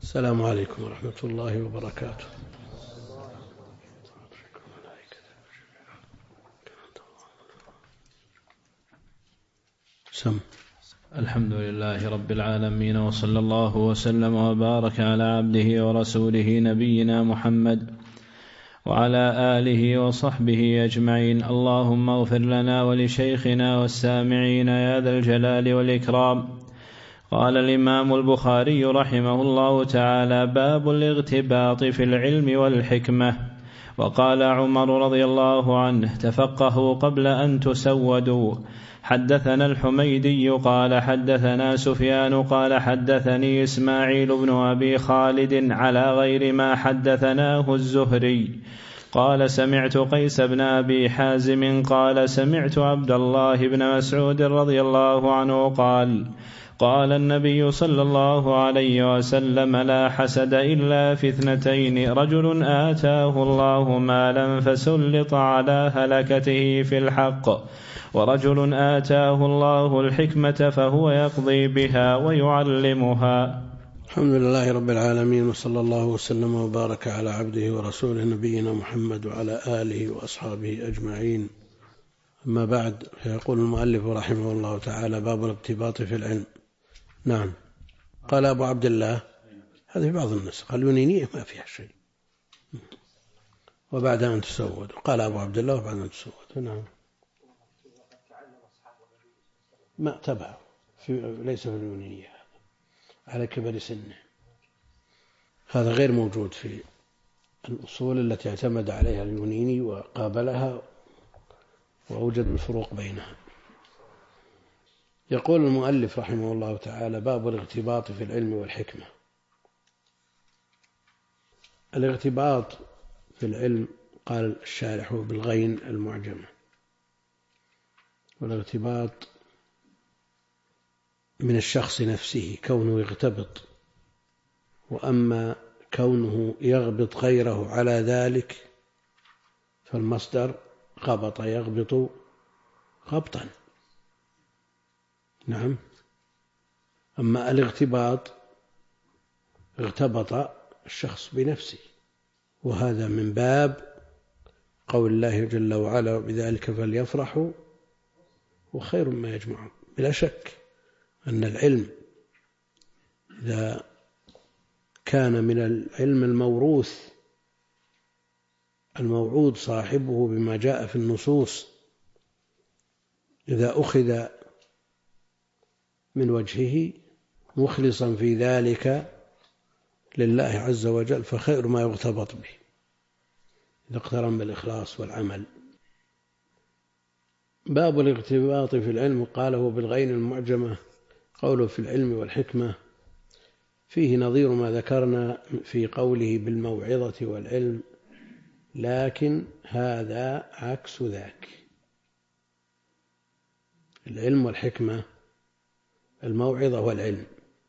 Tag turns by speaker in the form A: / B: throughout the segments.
A: السلام عليكم ورحمة الله وبركاته.
B: الحمد لله رب العالمين، وصلى الله وسلم وبارك على عبده ورسوله نبينا محمد وعلى آله وصحبه أجمعين. اللهم اغفر لنا ولشيخنا والسامعين يا ذا الجلال والإكرام. قال الإمام البخاري رحمه الله تعالى: باب الاغتباط في العلم والحكمة. وقال عمر رضي الله عنه: تفقهوا قبل أن تسودوا. حدثنا الحميدي قال حدثنا سفيان قال حدثني إسماعيل بن أبي خالد على غير ما حدثناه الزهري قال: سمعت قيس بن أبي حازم قال: سمعت عبد الله بن مسعود رضي الله عنه قال: قال النبي صلى الله عليه وسلم: لا حسد إلا في اثنتين: رجل آتاه الله مالا فسلط على هلكته في الحق، ورجل آتاه الله الحكمة فهو يقضي بها ويعلمها.
A: الحمد لله رب العالمين، وصلى الله وسلم وبارك على عبده ورسوله نبينا محمد وعلى آله وأصحابه أجمعين. أما بعد، فيقول المؤلف رحمه الله تعالى: باب الاغتباط في العلم. نعم. قال أبو عبد الله، هذا في بعض النسخ اليونانية ما فيها شيء، وبعد أن تسود. قال أبو عبد الله: وبعد أن تسود. نعم. ما تبع ليس في اليونانية على كبر سنه، هذا غير موجود في الأصول التي اعتمد عليها اليوناني وقابلها وأوجد الفروق بينها. يقول المؤلف رحمه الله تعالى: باب الاغتباط في العلم والحكمة. الاغتباط في العلم قال الشارح بالغين المعجمة، والاغتباط من الشخص نفسه كونه يغتبط، وأما كونه يغبط غيره على ذلك فالمصدر غبط يغبط غبطا. نعم. أما الاغتباط اغتبط الشخص بنفسه، وهذا من باب قول الله جل وعلا: بذلك فليفرحوا وخير ما يجمعون. بلا شك أن العلم إذا كان من العلم الموروث الموعود صاحبه بما جاء في النصوص، إذا أخذ من وجهه مخلصا في ذلك لله عز وجل فخير ما يغتبط به، إذا اقترن بالإخلاص والعمل. باب الاغتباط في العلم قاله بالغين المعجمة. قوله في العلم والحكمة فيه نظير ما ذكرنا في قوله بالموعظة والعلم، لكن هذا عكس ذاك. العلم والحكمة الموعظة والعلم،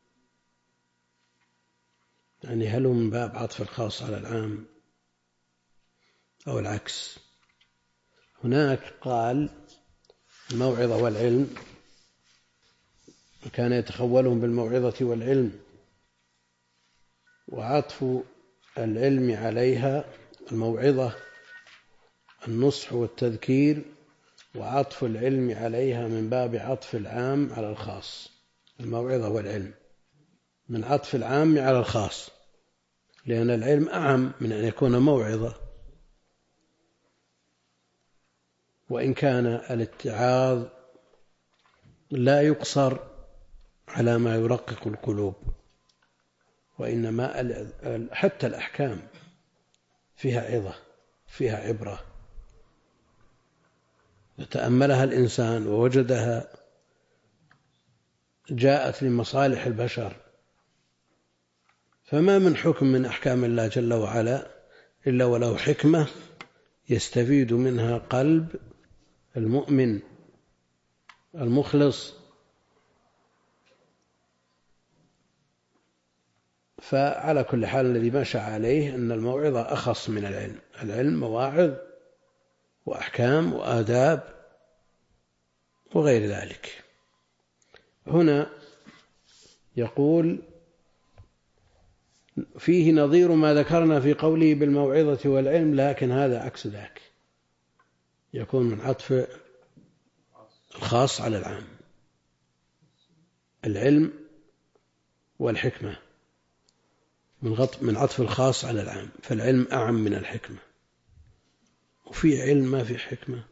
A: يعني هل هو من باب عطف الخاص على العام أو العكس؟ هناك قال الموعظة والعلم، وكان يتخولهم بالموعظة والعلم، وعطف العلم عليها الموعظة النصح والتذكير، وعطف العلم عليها من باب عطف العام على الخاص. الموعظة والعلم من عطف العام على الخاص، لأن العلم أعم من أن يكون موعظة، وإن كان الاتعاظ لا يقصر على ما يرقق القلوب، وإنما حتى الأحكام فيها عظة، فيها عبرة، يتأملها الإنسان ووجدها جاءت لمصالح البشر. فما من حكم من أحكام الله جل وعلا إلا وله حكمة يستفيد منها قلب المؤمن المخلص. فعلى كل حال الذي مشى عليه أن الموعظة أخص من العلم. العلم مواعظ وأحكام وآداب وغير ذلك. هنا يقول: فيه نظير ما ذكرنا في قوله بالموعظة والعلم، لكن هذا عكس ذاك، يكون من عطف الخاص على العام. العلم والحكمة من عطف الخاص على العام، فالعلم أعم من الحكمة. وفي علم ما في حكمة.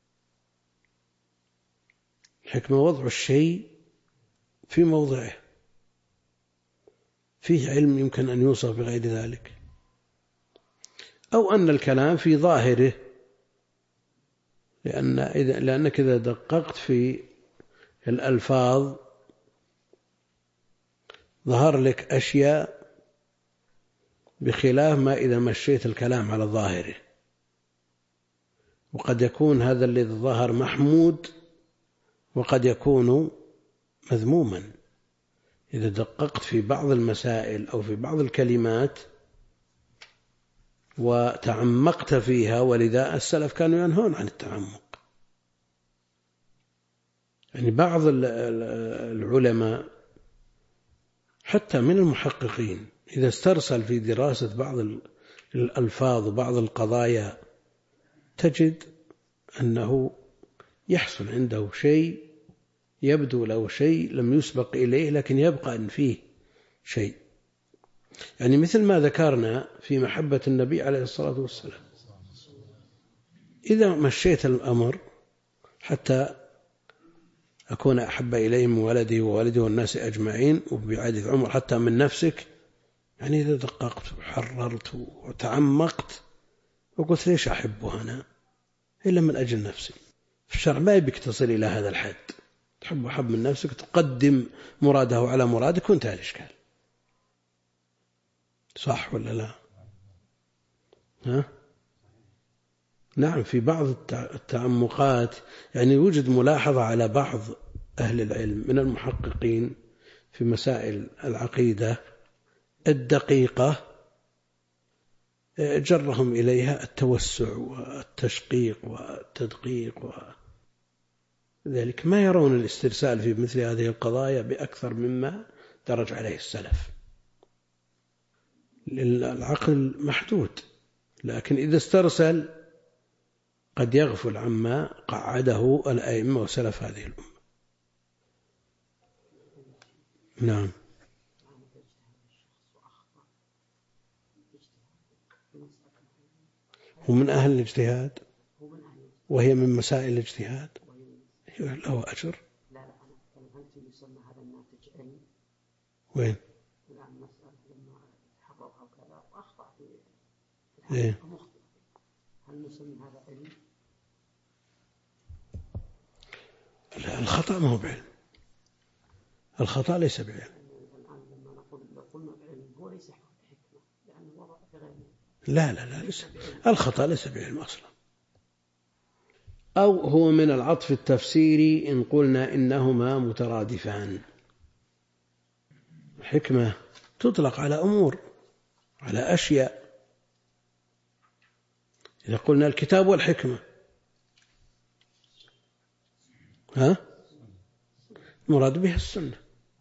A: الحكمة وضع الشيء في موضعه، فيه علم يمكن أن يوصف بغير ذلك، أو أن الكلام في ظاهره، لأنك إذا دققت في الألفاظ ظهر لك أشياء بخلاف ما إذا مشيت الكلام على ظاهره. وقد يكون هذا الذي ظهر محمود وقد يكون مذموما إذا دققت في بعض المسائل أو في بعض الكلمات وتعمقت فيها. ولذا السلف كانوا ينهون عن التعمق. يعني بعض العلماء حتى من المحققين إذا استرسل في دراسة بعض الألفاظ وبعض القضايا تجد أنه يحصل عنده شيء، يبدو له شيء لم يسبق إليه، لكن يبقى أن فيه شيء. يعني مثل ما ذكرنا في محبة النبي عليه الصلاة والسلام، إذا مشيت الأمر حتى أكون أحب إليه من ولدي ووالدي والناس أجمعين وبعادة عمر حتى من نفسك، يعني إذا دققت وحررت وتعمقت وقلت ليش أحبه أنا إلا من أجل نفسي، في الشرع ما يبيك تصل إلى هذا الحد، تحب حب من نفسك تقدم مراده على مرادك وانتهى الإشكال. صح ولا لا؟ ها؟ نعم. في بعض التعمقات يعني يوجد ملاحظة على بعض أهل العلم من المحققين في مسائل العقيدة الدقيقة جرهم إليها التوسع والتشقيق والتدقيق، وذلك ما يرون الاسترسال في مثل هذه القضايا بأكثر مما درج عليه السلف. العقل محدود، لكن إذا استرسل قد يغفل عما قعده الأئمة وسلف هذه الأمة. نعم. ومن أهل الاجتهاد وهي من مسائل الاجتهاد له أجر. وين؟ إيه؟ الخطأ ما هو بعلم، الخطأ ليس بعلم. لا لا لا، الخطأ ليس بعلم أصلا. أو هو من العطف التفسيري إن قلنا إنهما مترادفان. حكمة تطلق على أمور، على أشياء. إذا قلنا الكتاب والحكمة، مراد بها السنة.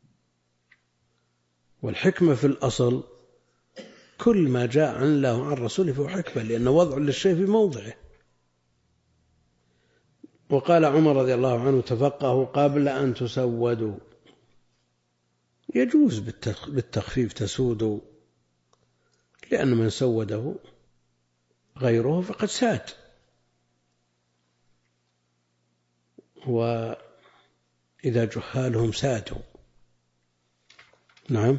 A: والحكمة في الأصل كل ما جاء عن الله وعن رسوله فهو حكمة، لأنه وضع للشيء في موضعه. وقال عمر رضي الله عنه: تفقهوا قبل أن تسودوا. يجوز بالتخفيف تسودوا، لأن من سوده غيره فقد ساد. وإذا جهالهم سادوا. نعم،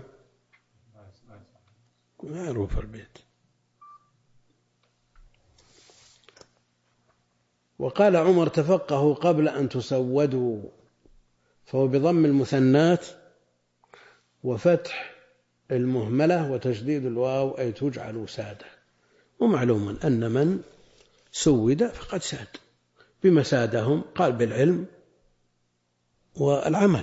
A: معروف البيت. وقال عمر: تفقهوا قبل أن تسودوا، فهو بضم المثنات وفتح المهملة وتشديد الواو، أي تجعل سادة. ومعلوم أن من سود فقد ساد. بما سادهم قال بالعلم والعمل.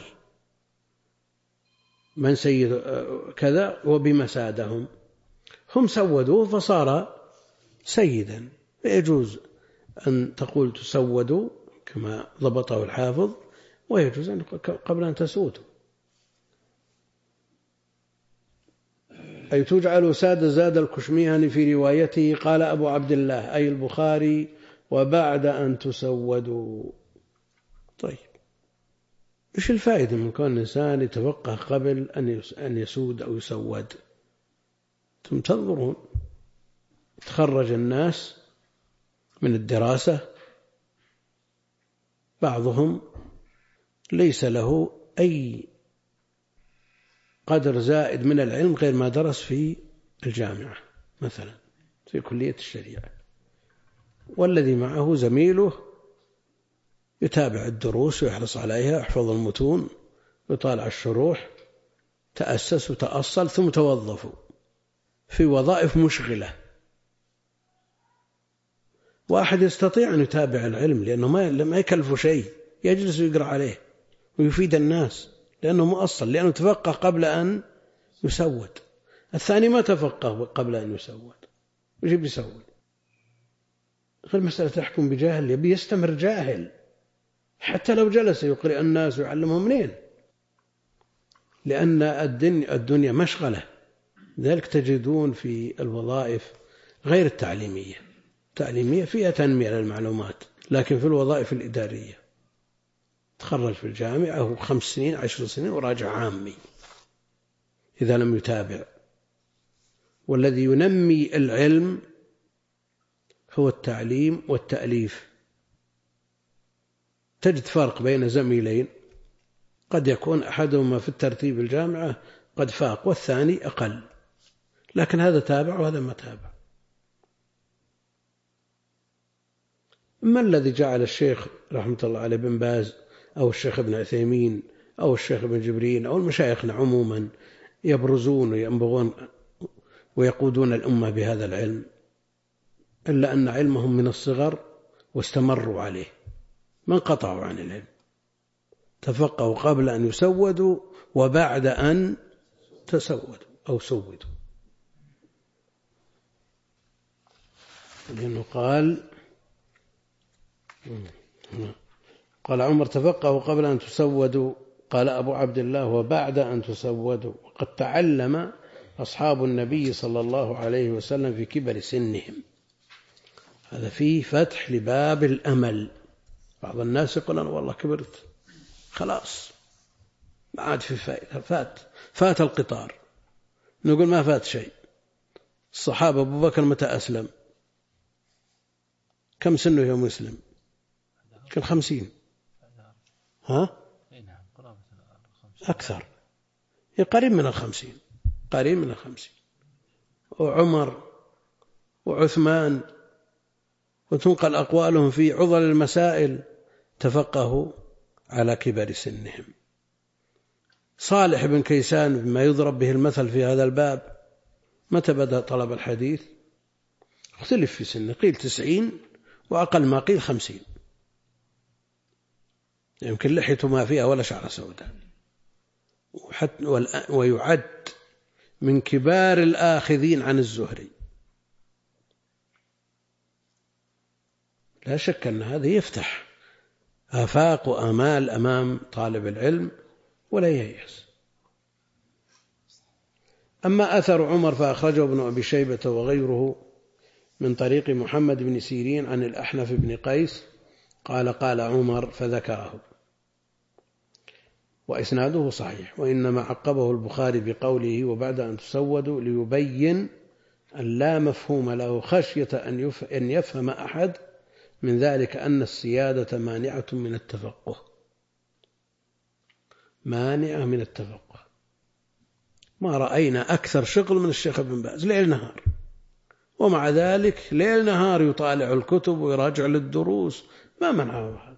A: من سيد كذا وبما سادهم، هم سودوه فصار سيدا. فيجوز أن تقول تسودوا كما ضبطه الحافظ، ويجوز أن قبل أن تسودوا. أي تجعل ساد زاد الكشميهني في روايته قال أبو عبد الله أي البخاري وبعد أن تسودوا. طيب إيش الفائدة من كون الإنسان يتفقه قبل أن يسود أو يسود؟ ثم تنظرون تخرج الناس من الدراسة بعضهم ليس له أي قدر زائد من العلم غير ما درس في الجامعة مثلا في كلية الشريعة، والذي معه زميله يتابع الدروس ويحرص عليها، يحفظ المتون ويطالع الشروح، تأسس وتأصل ثم توظفوا في وظائف مشغلة. واحد يستطيع أن يتابع العلم لأنه ما يكلف شيء، يجلس ويقرأ عليه ويفيد الناس لأنه مؤصل، لأنه تفقه قبل أن يسود. الثاني ما تفقه قبل أن يسود، وش بيسود؟ غير مسألة تحكم بجاهل، يبي يستمر جاهل حتى لو جلس يقرئ الناس ويعلمهم منين؟ لأن الدنيا مشغلة. ذلك تجدون في الوظائف غير التعليمية فيها تنمية للمعلومات، لكن في الوظائف الإدارية تخرج في الجامعة هو 5 سنين 10 سنين وراجع عامي إذا لم يتابع. والذي ينمي العلم هو التعليم والتأليف. تجد فرق بين زميلين قد يكون أحدهما في الترتيب الجامعة قد فاق والثاني أقل، لكن هذا تابع وهذا ما تابع. ما الذي جعل الشيخ رحمة الله عليه بن باز أو الشيخ ابن عثيمين أو الشيخ ابن جبرين أو المشايخنا عموما يبرزون وينبغون ويقودون الأمة بهذا العلم، إلا أن علمهم من الصغر واستمروا عليه، ما انقطعوا عن العلم، تفقهوا قبل أن يسودوا وبعد أن تسودوا أو سودوا. لأنه قال عمر تفقهوا قبل أن تسودوا، قال أبو عبد الله وبعد أن تسودوا. وقد تعلم أصحاب النبي صلى الله عليه وسلم في كبر سنهم. هذا فيه فتح لباب الأمل. بعض الناس يقول أنا والله كبرت خلاص ما عاد في فائدة، فات القطار. نقول ما فات شيء. الصحابة أبو بكر متى أسلم؟ كم سنه يوم مسلم؟ كان 50. ها؟ أكثر، قريب من 50، قريب من 50. وعمر وعثمان وتنقل أقوالهم في عضل المسائل تفقهوا على كبر سنهم. صالح بن كيسان بما يضرب به المثل في هذا الباب متى بدأ طلب الحديث؟ اختلف في سنه، قيل 90 وأقل ما قيل 50، يمكن لحيته ما فيها ولا شعر سوداء، ويعد من كبار الآخذين عن الزهري. لا شك أن هذا يفتح آفاق وآمال أمام طالب العلم ولا ييأس. أما أثر عمر فأخرجه ابن أبي شيبة وغيره من طريق محمد بن سيرين عن الأحنف بن قيس قال قال عمر فذكره، وإسناده صحيح. وإنما عقبه البخاري بقوله وبعد أن تسودوا ليبين أن لا مفهوم له خشية أن يفهم أحد من ذلك أن السيادة مانعة من التفقه، مانعة من التفقه. ما رأينا أكثر شغل من الشيخ ابن باز ليل نهار، ومع ذلك ليل نهار يطالع الكتب ويراجع للدروس، ما منعه هذا.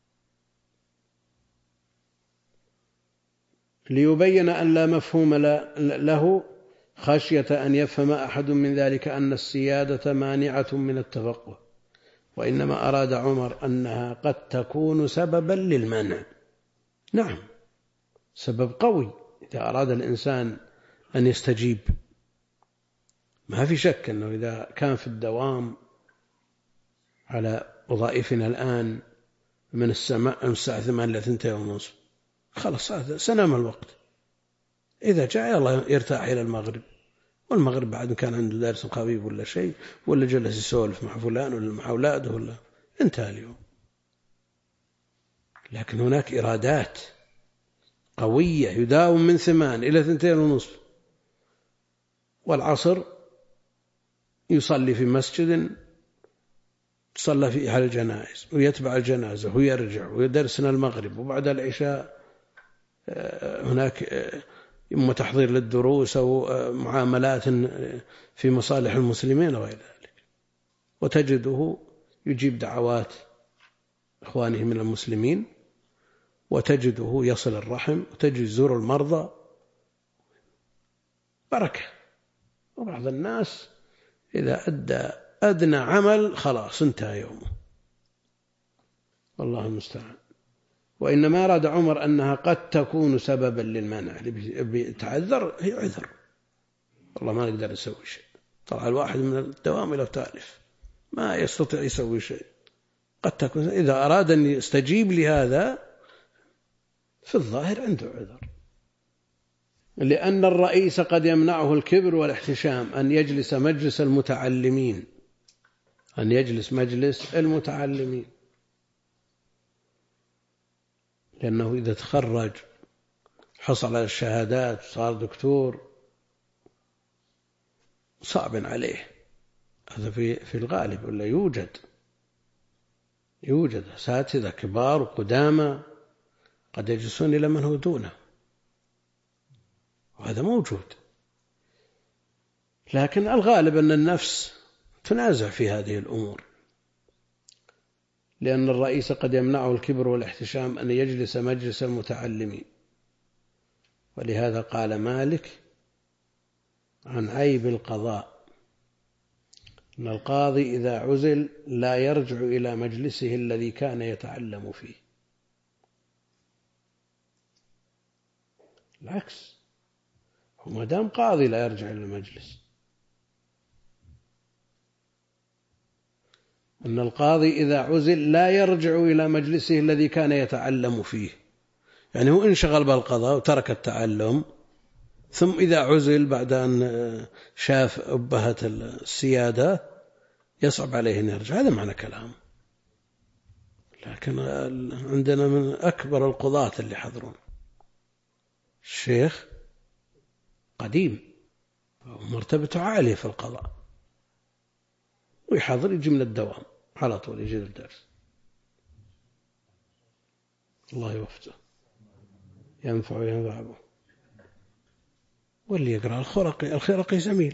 A: ليبين أن لا مفهوم له خشية أن يفهم أحد من ذلك أن السيادة مانعة من التفقه، وإنما أراد عمر أنها قد تكون سببا للمنع. نعم، سبب قوي إذا أراد الإنسان أن يستجيب. ما في شك أنه إذا كان في الدوام على وظائفنا الآن من الساعة 8 إلى 2:30 خلاص هذا سنام الوقت، إذا جاء الله يرتاح إلى المغرب والمغرب بعد كان عنده درس خفيف ولا شيء، ولا جلس يسولف مع فلان ولا مع أولاده، ولا انتهى اليوم. لكن هناك إرادات قوية، يداوم من 8 إلى 2:30، والعصر يصلي في مسجد صلى فيه على الجنائز، ويتبع الجنازة ويرجع ويدرسنا المغرب، وبعد العشاء هناك إما تحضير للدروس أو معاملات في مصالح المسلمين وغير ذلك. وتجده يجيب دعوات إخوانه من المسلمين، وتجده يصل الرحم، وتجد يزور المرضى، بركة. وبعض الناس إذا أدى أدنى عمل خلاص انتهى يومه، والله المستعان. وإنما أراد عمر أنها قد تكون سببا للمنع، اللي بيتعذر هي عذر، والله ما نقدر نسوي شيء. طلع الواحد من الدوام إلى تالف ما يستطيع يسوي شيء، قد تكون إذا أراد أن يستجيب لهذا في الظاهر عنده عذر، لأن الرئيس قد يمنعه الكبر والاحتشام أن يجلس مجلس المتعلمين، أن يجلس مجلس المتعلمين، لأنه إذا تخرج حصل على الشهادات صار دكتور صعب عليه، هذا في الغالب، ولا يوجد أساتذة كبار وقدامى قد يجلسون إلى من هو دونه، وهذا موجود. لكن الغالب أن النفس تنازع في هذه الأمور، لأن الرئيس قد يمنعه الكبر والاحتشام أن يجلس مجلس المتعلمين. ولهذا قال مالك عن عيب القضاء أن القاضي إذا عزل لا يرجع إلى مجلسه الذي كان يتعلم فيه. العكس، وما دام قاضي لا يرجع إلى المجلس. أن القاضي إذا عزل لا يرجع إلى مجلسه الذي كان يتعلم فيه، يعني هو انشغل بالقضاء وترك التعلم، ثم إذا عزل بعد أن شاف أبهة السيادة يصعب عليه أن يرجع. هذا معنى كلام. لكن عندنا من أكبر القضاة اللي حضرون الشيخ قديم ومرتبته عالية في القضاء، ويحضر يجي من الدوام على طول يجي الدرس، الله يوفقه ينفع وينفع به. واللي يقرأ الخرقي زميل،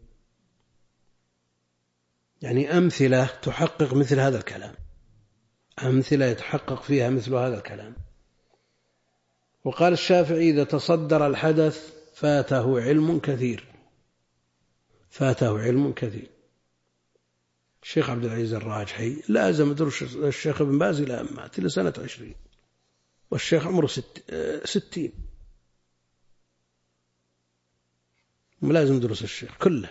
A: يعني أمثلة تحقق مثل هذا الكلام، أمثلة يتحقق فيها مثل هذا الكلام. وقال الشافعي إذا تصدر الحدث فاته علم كثير، فاته علم كثير. الشيخ عبد العزيز الراجحي لازم دروس الشيخ ابن باز إلى أن مات إلى سنة 20، والشيخ عمره 60، ملازم دروس الشيخ كله.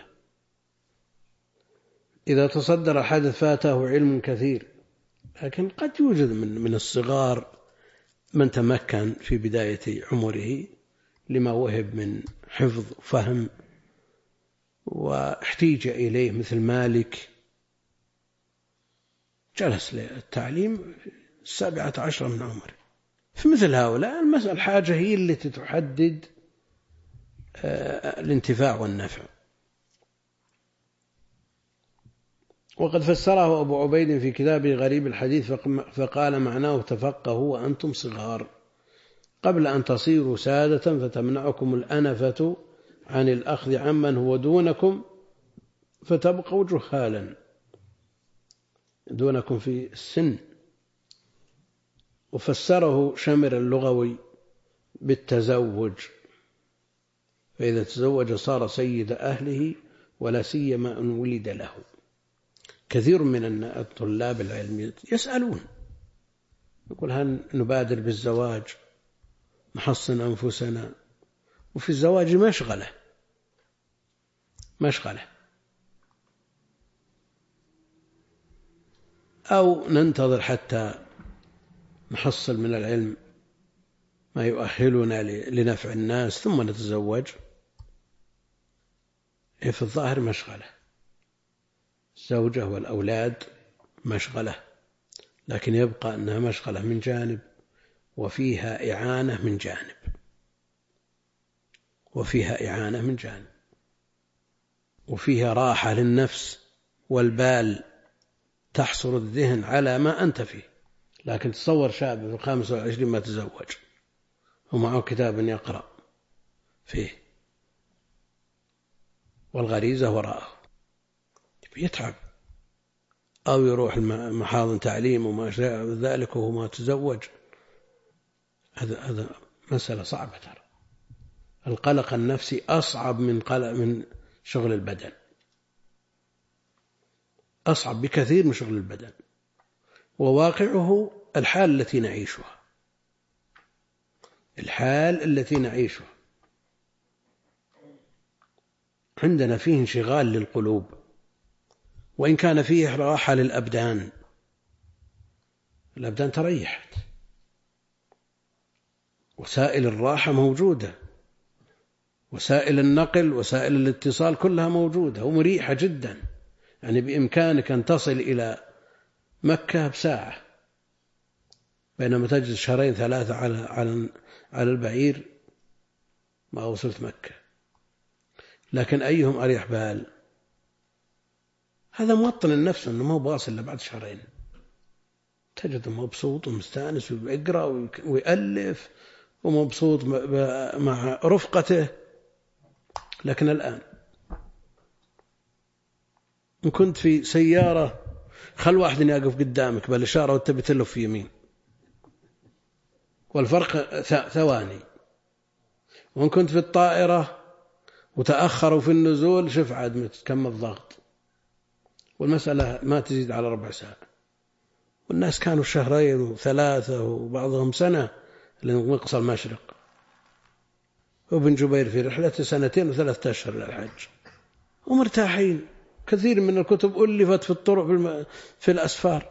A: إذا تصدر الحدث فاته علم كثير. لكن قد يوجد من الصغار من تمكن في بداية عمره لما وهب من حفظ وفهم واحتيج إليه، مثل مالك جلس للتعليم 17 من عمره. في مثل هؤلاء المسألة الحاجة هي التي تحدد الانتفاع والنفع. وقد فسره أبو عبيد في كتابه غريب الحديث فقال معناه تفقهوا وأنتم صغار قبل أن تصيروا سادة فتمنعكم الأنفة عن الأخذ عمن هو دونكم فتبقوا جهالا، دونكم في السن. وفسره شمر اللغوي بالتزوج، فإذا تزوج صار سيد أهله ولا سيما أن ولد له. كثير من الطلاب العلم يسألون، يقول هل نبادر بالزواج نحصن أنفسنا، وفي الزواج مشغلة، أو ننتظر حتى نحصل من العلم ما يؤهلنا لنفع الناس ثم نتزوج. هي في الظاهر مشغلة، الزوجة والأولاد مشغلة، لكن يبقى أنها مشغلة من جانب وفيها إعانة من جانب، وفيها راحة للنفس والبال، تحصر الذهن على ما أنت فيه. لكن تصور شاب في 25 ما تزوج ومعه كتاب يقرأ فيه والغريزة وراءه، يتعب، أو يروح محاضن تعليم وما شابه ذلك وهو ما تزوج. هذا مسألة صعبة ترى. القلق النفسي أصعب من شغل البدن، أصعب بكثير من شغل البدن، وواقعه الحال التي نعيشها. عندنا فيه انشغال للقلوب، وإن كان فيه راحة للأبدان، الأبدان تريحت، وسائل الراحة موجودة، وسائل النقل وسائل الاتصال كلها موجودة ومريحة جدا. يعني بإمكانك أن تصل إلى مكة بساعة، بينما تجلس 2-3 على البعير ما وصلت مكة. لكن أيهم أريح بال؟ هذا موطن النفس أنه ما هو باصل إلا بعد 2 شهر، تجد مبسوط ومستانس ويقرأ ويألف ومبسوط مع رفقته. لكن الآن إن كنت في سيارة خل واحد يقف قدامك بالإشارة وتبي تلف في يمين، والفرق ثواني. وإن كنت في الطائرة وتأخروا في النزول، شوف عاد كم الضغط، والمسألة ما تزيد على 4 ساعة. والناس كانوا 2 و3 وبعضهم سنة لمقصى المشرق. وابن جبير في رحلته 2 و3 أشهر للحج ومرتاحين. كثير من الكتب ألفت في الطرق في الأسفار.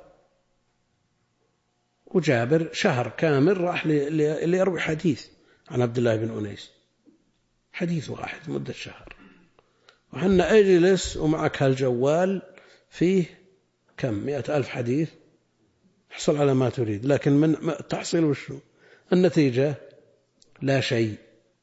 A: وجابر 1 شهر كامل راح ليروي حديث عن عبد الله بن أنيس، حديث واحد مدة 1 شهر. وحنا أجلس ومعك هالجوال فيه كم 100,000 حديث، احصل على ما تريد، لكن من تحصل وشو النتيجة؟ لا شيء.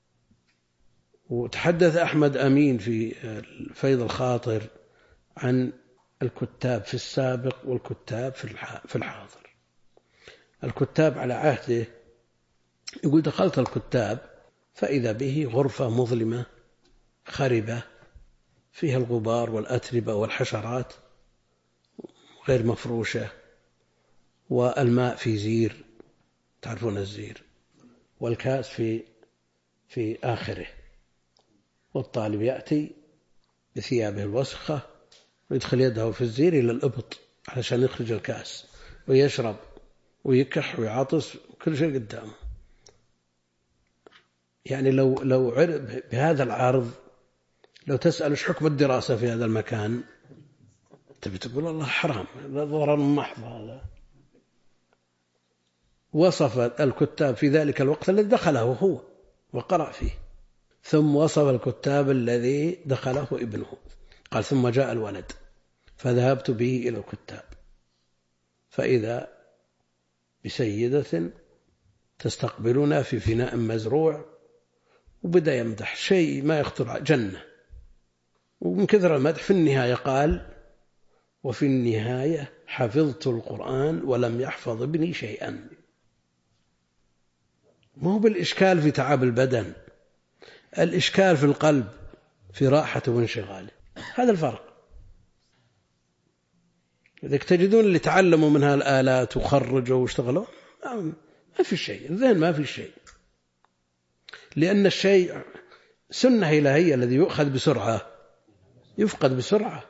A: وتحدث أحمد أمين في فيض الخاطر عن الكتاب في السابق والكتاب في الحاضر. الكتاب على عهده يقول: دخلت الكتاب فإذا به غرفة مظلمة خربة فيها الغبار والأتربة والحشرات غير مفروشة، والماء في زير، تعرفون الزير، والكاس في آخره، والطالب يأتي بثيابه الوسخة ويدخل يده في الزير إلى الإبط علشان يخرج الكاس ويشرب ويكح ويعطس كل شيء قدامه. يعني لو عرف بهذا العرض، لو تسأل ايش حكم الدراسة في هذا المكان، تبي تقول الله حرام، هذا ضرر محض. هذا وصف الكتاب في ذلك الوقت الذي دخله هو وقرأ فيه، ثم وصف الكتاب الذي دخله ابنه، قال: ثم جاء الولد فذهبت به إلى الكتاب فإذا بسيدة تستقبلنا في فناء مزروع، وبدأ يمدح شيء ما يخطر، جنة. ومن كثر المدح في النهاية قال: وفي النهاية حفظت القرآن ولم يحفظ ابني شيئا. ما هو بالإشكال في تعب البدن، الإشكال في القلب، في راحته وانشغاله. هذا الفرق. إذا تجدون اللي تعلموا منها الآلات وخرجوا واشتغلوا ما في شيء، الذهن ما في شيء، لأن الشيء سنة إلهية، الذي يؤخذ بسرعة يفقد بسرعة.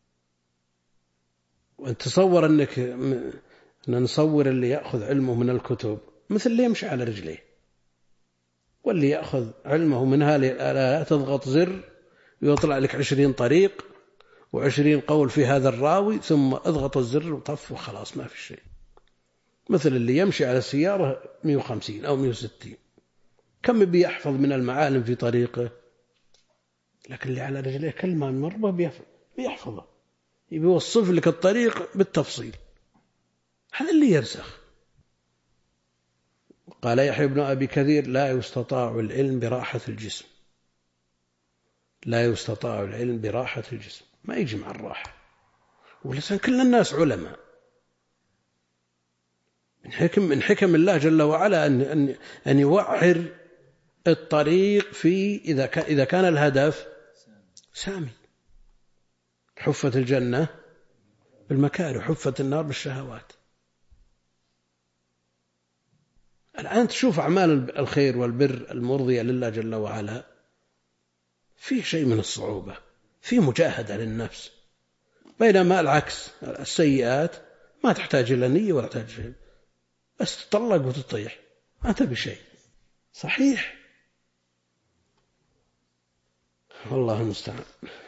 A: وأن تصور أن نصور اللي يأخذ علمه من الكتب مثل اللي يمشي على رجليه، واللي يأخذ علمه من هذه الآلات تضغط زر ويطلع لك 20 طريق و20 قول في هذا الراوي، ثم اضغط الزر وطف وخلاص ما في شيء. مثل اللي يمشي على السيارة 150 أو 160، كم بيحفظ من المعالم في طريقه؟ لكن اللي على رجليه كلمة من مرة بيحفظه، بيوصف لك الطريق بالتفصيل، هذا اللي يرسخ. قال يحيى بن أبي كثير: لا يستطاع العلم براحة الجسم، لا يستطاع العلم براحة الجسم، ما يجي مع الراحة. ولسان كل الناس علماء. من حكم الله جل وعلا أن يوعر الطريق في إذا كان الهدف سامي. حفت الجنة بالمكاره، حفت النار بالشهوات. الآن تشوف أعمال الخير والبر المرضية لله جل وعلا فيه شيء من الصعوبة، فيه مجاهدة للنفس، بينما العكس السيئات ما تحتاج إلى نية ولا تحتاج شيء، بس تطلق وتطيح ما تبي شيء. صحيح، والله المستعان.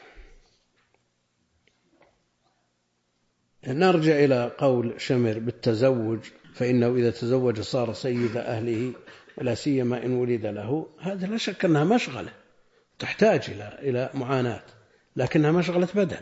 A: نرجع إلى قول شمر بالتزوج، فإنه إذا تزوج صار سيد أهله، ولا سيما إن ولد له. هذا لا شك أنها مشغلة تحتاج إلى معاناة، لكنها مشغلة بدن.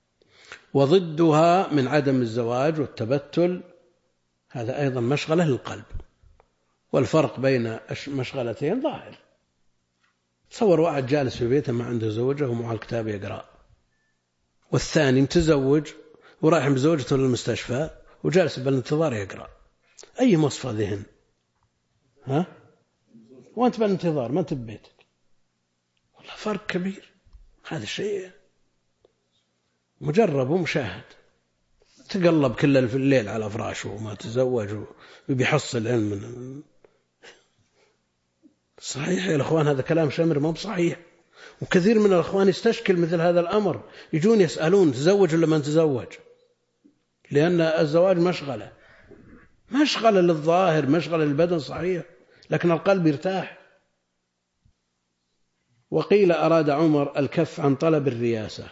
A: وضدها من عدم الزواج والتبتل، هذا أيضا مشغلة للقلب. والفرق بين مشغلتين ظاهر. تصور واحد جالس في بيته ما عنده زوجة ومعه الكتاب يقرأ، والثاني متزوج ورايح بزوجته للمستشفى وجالس بالانتظار يقرأ، أي مصفى ذهن؟ ها؟ وأنت بالانتظار ما أنت ببيتك. والله فرق كبير. هذا الشيء مجرب ومشاهد. تقلب كل الليل على فراشه وما تزوج وبيحصل علم. صحيح يا الأخوان، هذا كلام شمر ما بصحيح. وكثير من الأخوان يستشكل مثل هذا الأمر، يجون يسألون تزوج ولا ما تزوج، لأن الزواج مشغلة للظاهر، مشغلة للبدن صحيح، لكن القلب يرتاح. وقيل أراد عمر الكف عن طلب الرياسة،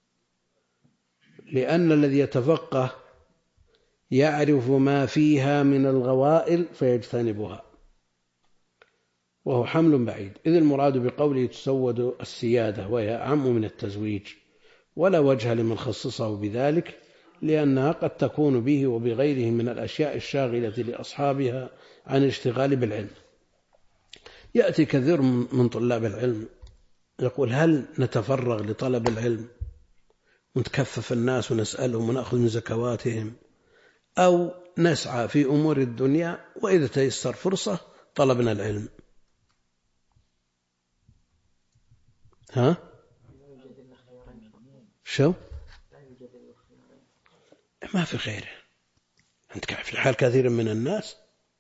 A: لأن الذي يتفقه يعرف ما فيها من الغوائل فيجتنبها، وهو حمل بعيد، إذ المراد بقوله تسود السيادة، وهي أعم من التزويج، ولا وجه لمن خصصه بذلك، لأنها قد تكون به وبغيره من الأشياء الشاغلة لأصحابها عن الاشتغال بالعلم. يأتي كثير من طلاب العلم يقول: هل نتفرغ لطلب العلم ونتكفف الناس ونسألهم ونأخذ من زكواتهم، أو نسعى في أمور الدنيا وإذا تيسر فرصة طلبنا العلم؟ ها؟ شو؟ ما في خير. أنت في حال كثير من الناس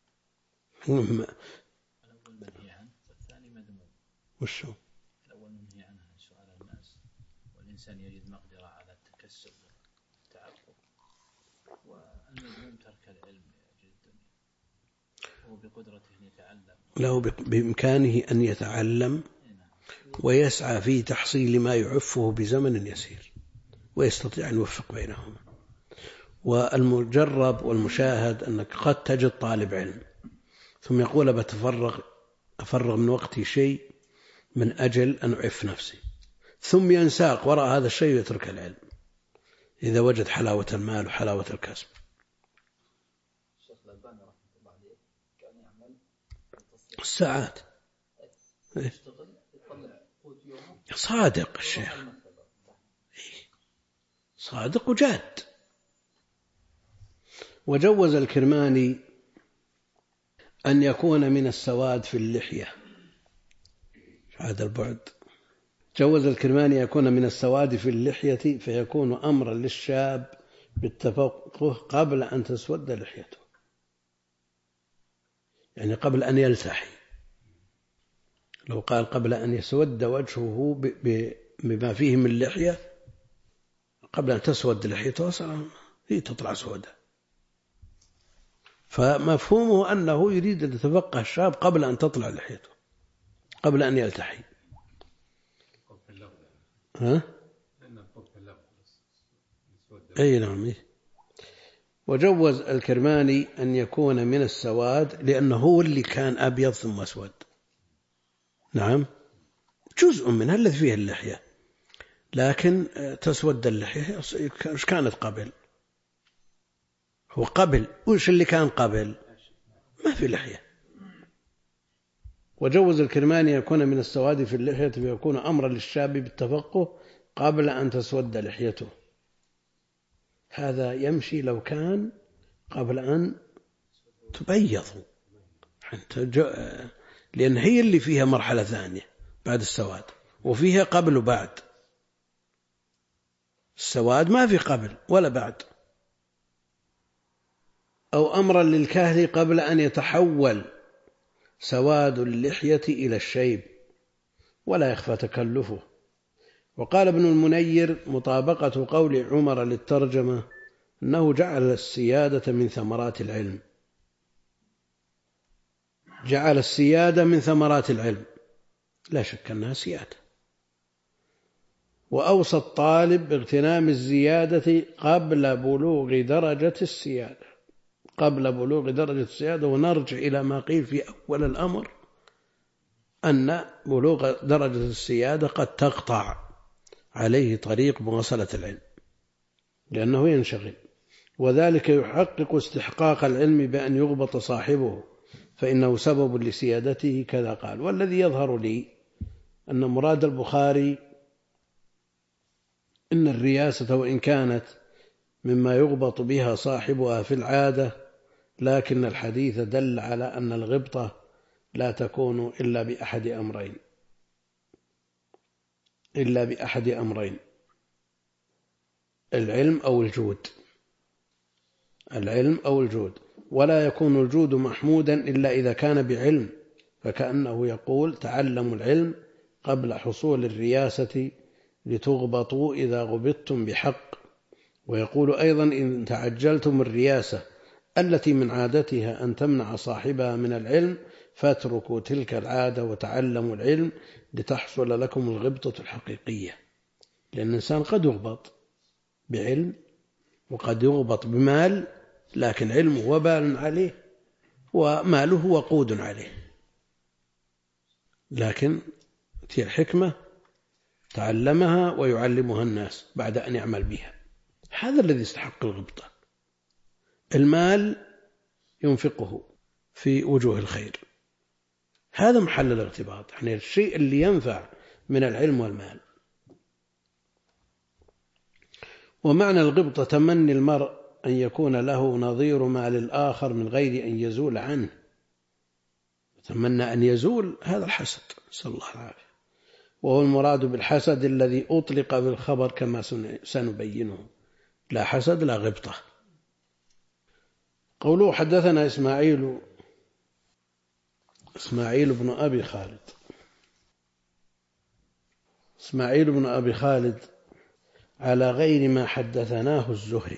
A: وشو؟
B: الأول منهي عنها سؤال الناس، والإنسان يجد مقدرة على التكسب والتعفف، والمذموم ترك العلم لأجل الدنيا، وهو بقدرته أن يتعلم،
A: له بإمكانه أن يتعلم ويسعى في تحصيل ما يعفه بزمن يسير، ويستطيع أن يوفق بينهما. والمجرب والمشاهد أنك قد تجد طالب علم ثم يقول أفرغ من وقتي شيء من أجل أن أعف نفسي، ثم ينساق وراء هذا الشيء ويترك العلم إذا وجد حلاوة المال وحلاوة الكسب. الساعات صادق الشيخ، صادق وجاد. وجوز الكرماني أن يكون من السواد في اللحية، هذا البعد. جوز الكرماني يكون من السواد في اللحية فيكون أمرا للشاب بالتفقه قبل أن تسود لحيته، يعني قبل أن يلتحي. لو قال قبل أن يسود وجهه بما فيه من اللحية، قبل أن تسود لحيته هي تطلع سوداء. فمفهومه أنه يريد أن يتفقه الشاب قبل أن تطلع لحيته، قبل أن يلتحي. ها؟ أي نعم. وجوز الكرماني أن يكون من السواد لأنه هو اللي كان أبيض ثم أسود. نعم، جزء منها الذي فيه اللحية. لكن تسود اللحية إيش كانت قبل؟ هو قبل وإيش اللي كان قبل؟ ما في لحية. وجوز الكرماني يكون من السواد في اللحية فيكون أمرا للشاب بالتفقه قبل أن تسود لحيته. هذا يمشي لو كان قبل أن تبيض، لأن هي اللي فيها مرحلة ثانية بعد السواد، وفيها قبل وبعد. السواد ما في قبل ولا بعد. أو أمرا للكهل قبل أن يتحول سواد اللحية إلى الشيب ولا يخفى تكلفه. وقال ابن المنير مطابقة قول عمر للترجمة أنه جعل السيادة من ثمرات العلم، جعل السيادة من ثمرات العلم، لا شك أنها سيادة. وأوصى الطالب باغتنام الزيادة قبل بلوغ درجة السيادة، قبل بلوغ درجة السيادة. ونرجع إلى ما قيل في أول الأمر أن بلوغ درجة السيادة قد تقطع عليه طريق مواصلة العلم لأنه ينشغل، وذلك يحقق استحقاق العلم بأن يغبط صاحبه فإنه سبب لسيادته كذا قال. والذي يظهر لي أن مراد البخاري إن الرياسة وإن كانت مما يغبط بها صاحبها في العادة، لكن الحديث دل على أن الغبطة لا تكون إلا بأحد أمرين، العلم أو الجود، ولا يكون الجود محمودا إلا إذا كان بعلم، فكأنه يقول تعلموا العلم قبل حصول الرياسة لتغبطوا إذا غبطتم بحق. ويقول أيضا إن تعجلتم الرياسة التي من عادتها أن تمنع صاحبها من العلم فاتركوا تلك العادة وتعلموا العلم لتحصل لكم الغبطة الحقيقية. لأن الإنسان قد يغبط بعلم وقد يغبط بمال، لكن علمه وبال عليه وماله وقود عليه، لكن هي الحكمة تعلمها ويعلمها الناس بعد أن يعمل بها، هذا الذي يستحق الغبطة. المال ينفقه في وجوه الخير، هذا محل الاغتباط، يعني الشيء اللي ينفع من العلم والمال. ومعنى الغبطة تمني المرء أن يكون له نظير ما للآخر من غير أن يزول عنه، تمنى أن يزول، هذا الحسد، نسأل الله العافية. وهو المراد بالحسد الذي أطلق بالخبر كما سنبينه، لا حسد لا غبطة. قوله حدثنا إسماعيل بن أبي خالد، إسماعيل بن أبي خالد على غير ما حدثناه الزهري،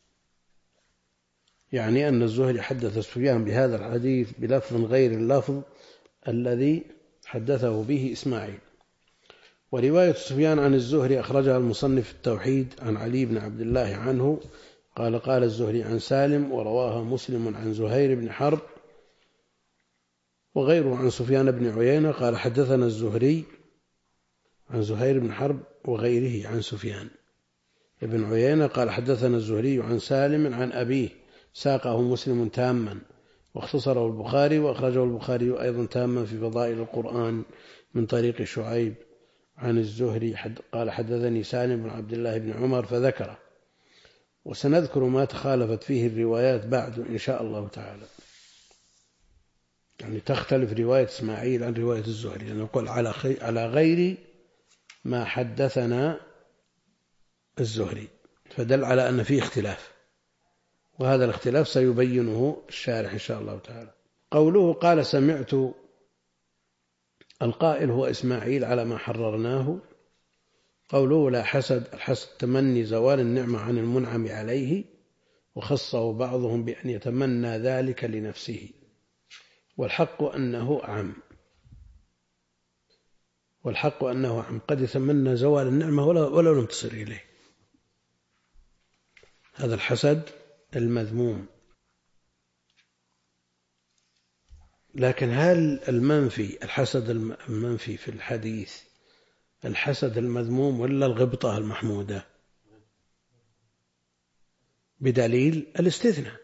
A: يعني أن الزهري حدث سفيان بهذا الحديث بلفظ غير اللفظ الذي حدثه به إسماعيل. ورواية سفيان عن الزهري أخرجها المصنف في التوحيد عن علي بن عبد الله عنه قال قال الزهري عن سالم، ورواها مسلم عن زهير بن حرب وغيره عن سفيان بن عيينة قال حدثنا الزهري عن زهير بن حرب وغيره عن سفيان بن عيينة قال حدثنا الزهري عن سالم عن أبيه، ساقه مسلم تاما واختصره البخاري، وأخرجه البخاري أيضا تاما في فضائل القرآن من طريق شعيب عن الزهري قال حدثني سالم بن عبد الله بن عمر فذكره. وسنذكر ما تخالفت فيه الروايات بعد إن شاء الله تعالى، يعني تختلف رواية إسماعيل عن رواية الزهري، لأنه يقول على غير ما حدثنا الزهري، فدل على أن فيه اختلاف، وهذا الاختلاف سيبينه الشارح إن شاء الله تعالى. قوله قال سمعت، القائل هو إسماعيل على ما حررناه. قوله لا حسد، الحسد تمني زوال النعمة عن المنعم عليه، وخصه بعضهم بأن يتمنى ذلك لنفسه، والحق أنه عم، قد يتمنى زوال النعمة ولو لم تصل إليه، هذا الحسد المذموم. لكن هل الحسد المنفي في الحديث الحسد المذموم ولا الغبطة المحمودة؟ بدليل الاستثناء،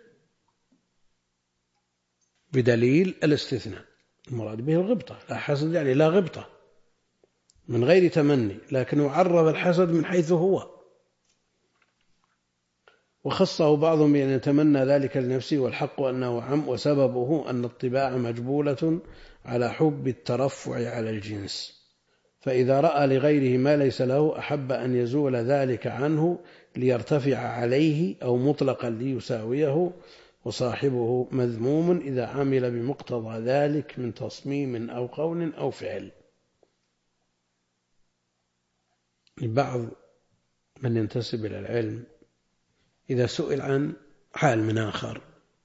A: بدليل الاستثناء. المراد به الغبطة، لا حسد يعني لا غبطة من غير تمني، لكنه عرف الحسد من حيث هو، وخصه بعضهم بأن يتمنى ذلك لنفسه، والحق أنه عم، وسببه أن الطباع مجبولة على حب الترفع على الجنس، فإذا رأى لغيره ما ليس له أحب أن يزول ذلك عنه ليرتفع عليه، أو مطلقا ليساويه، وصاحبه مذموم إذا عمل بمقتضى ذلك من تصميم أو قول أو فعل. بعض من ينتسب إلى العلم إذا سئل عن حال من آخر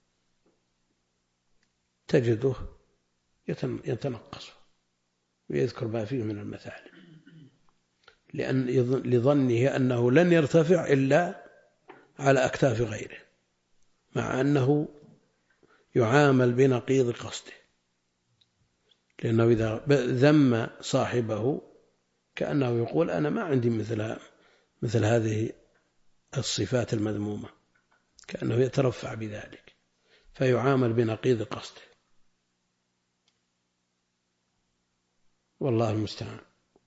A: تجده يتنقص ويذكر ما فيه من المثالب، لظنه أنه لن يرتفع إلا على أكتاف غيره، مع أنه يعامل بنقيض قصده، لأنه إذا ذم صاحبه كأنه يقول أنا ما عندي مثل هذه الصفات المذمومة، كأنه يترفع بذلك فيعامل بنقيض قصده، والله المستعان.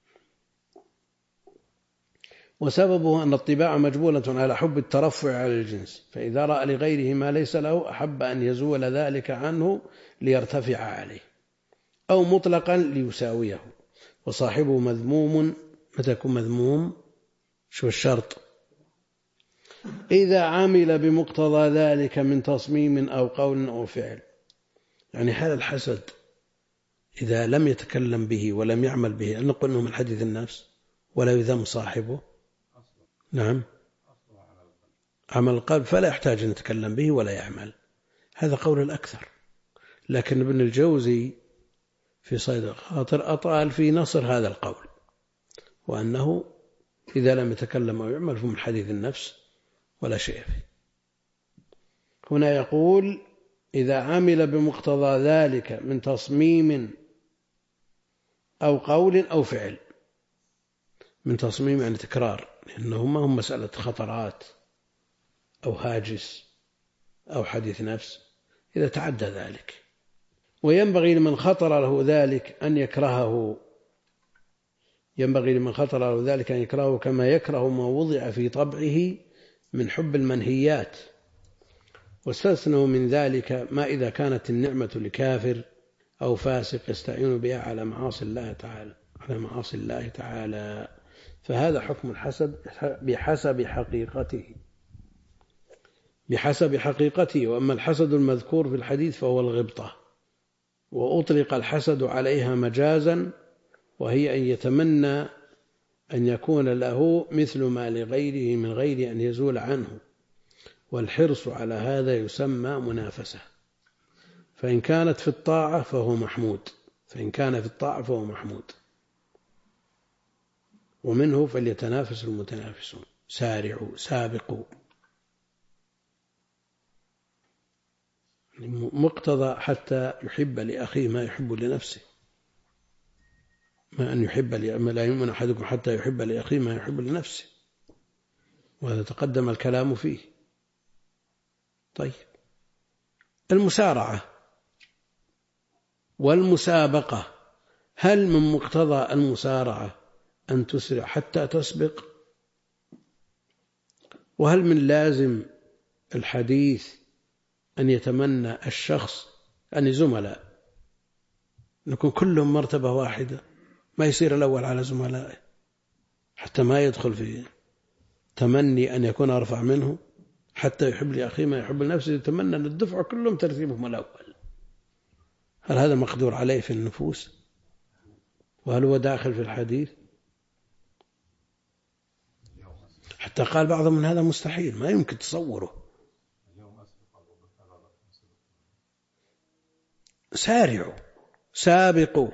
A: وسببه أن الطباع مجبولة على حب الترفع على الجنس، فإذا رأى لغيره ما ليس له أحب أن يزول ذلك عنه ليرتفع عليه، أو مطلقا ليساويه، وصاحبه مذموم. متى يكون مذموم؟ شو الشرط؟ إذا عمل بمقتضى ذلك من تصميم أو قول أو فعل. يعني هذا الحسد إذا لم يتكلم به ولم يعمل به، أن نقول أنه من حديث النفس ولا يذم صاحبه. نعم، عمل القلب، فلا يحتاج أن يتكلم به ولا يعمل، هذا قول الأكثر. لكن ابن الجوزي في صيد الخاطر أطال في نصر هذا القول، وأنه إذا لم يتكلم أو يعمل فمن حديث النفس ولا شيء فيه. هنا يقول إذا عمل بمقتضى ذلك من تصميم أو قول أو فعل. من تصميم يعني تكرار، لأنه ما هم مسألة خطرات أو هاجس أو حديث نفس، إذا تعدى ذلك. وينبغي لمن خطر له ذلك أن يكرهه، ينبغي لمن خطر له ذلك أن يكرهه كما يكره ما وضع في طبعه من حب المنهيات. واستثنوا من ذلك ما إذا كانت النعمة لكافر أو فاسق يستعين بها على معاصي الله تعالى، فهذا حكم الحسد بحسب حقيقته. وأما الحسد المذكور في الحديث فهو الغبطة، وأطلق الحسد عليها مجازا، وهي أن يتمنى أن يكون له مثل ما لغيره من غير أن يزول عنه، والحرص على هذا يسمى منافسة. فإن كانت في الطاعة فهو محمود، ومنه فليتنافس المتنافسون. سارعوا، سابقوا، مقتضى حتى يحب لأخيه ما يحب لنفسه، ما أن يحب لا يؤمن أحدكم حتى يحب لأخيه ما يحب لنفسه، وهذا تقدم الكلام فيه. طيب، المسارعة والمسابقة، هل من مقتضى المسارعة أن تسرع حتى تسبق؟ وهل من لازم الحديث أن يتمنى الشخص أن زملاء نكون كلهم مرتبة واحدة، ما يصير الأول على زملائه حتى ما يدخل في تمني أن يكون أرفع منه، حتى يحب لأخيه ما يحب لنفسه، يتمنى أن الدفع كلهم ترتيبهم الأول. هل هذا مقدور عليه في النفوس؟ وهل هو داخل في الحديث؟ حتى قال بعضهم من هذا مستحيل، ما يمكن تصوره. سارعوا، سابقوا،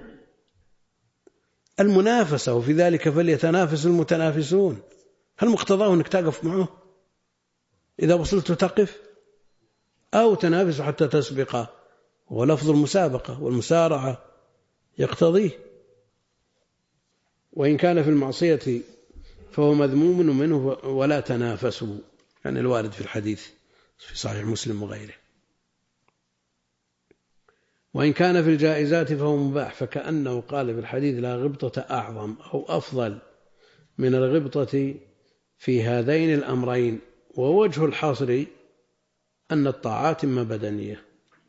A: المنافسة، وفي ذلك فليتنافس المتنافسون. هل مقتضاه أنك تقف معه إذا وصلت تقف، أو تنافس حتى تسبقه؟ ولفظ المسابقة والمسارعة يقتضيه. وإن كان في المعصية فهو مذموم منه ولا تنافسوا، يعني الوارد في الحديث في صحيح مسلم وغيره. وإن كان في الجائزات فهو مباح، فكأنه قال في الحديث لا غبطة أعظم أو أفضل من الغبطة في هذين الأمرين. ووجه الحصر أن الطاعات إما بدنية.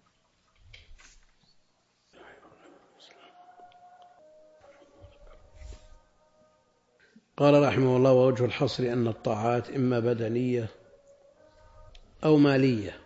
A: قال رحمه الله: ووجه الحصر أن الطاعات إما بدنية أو مالية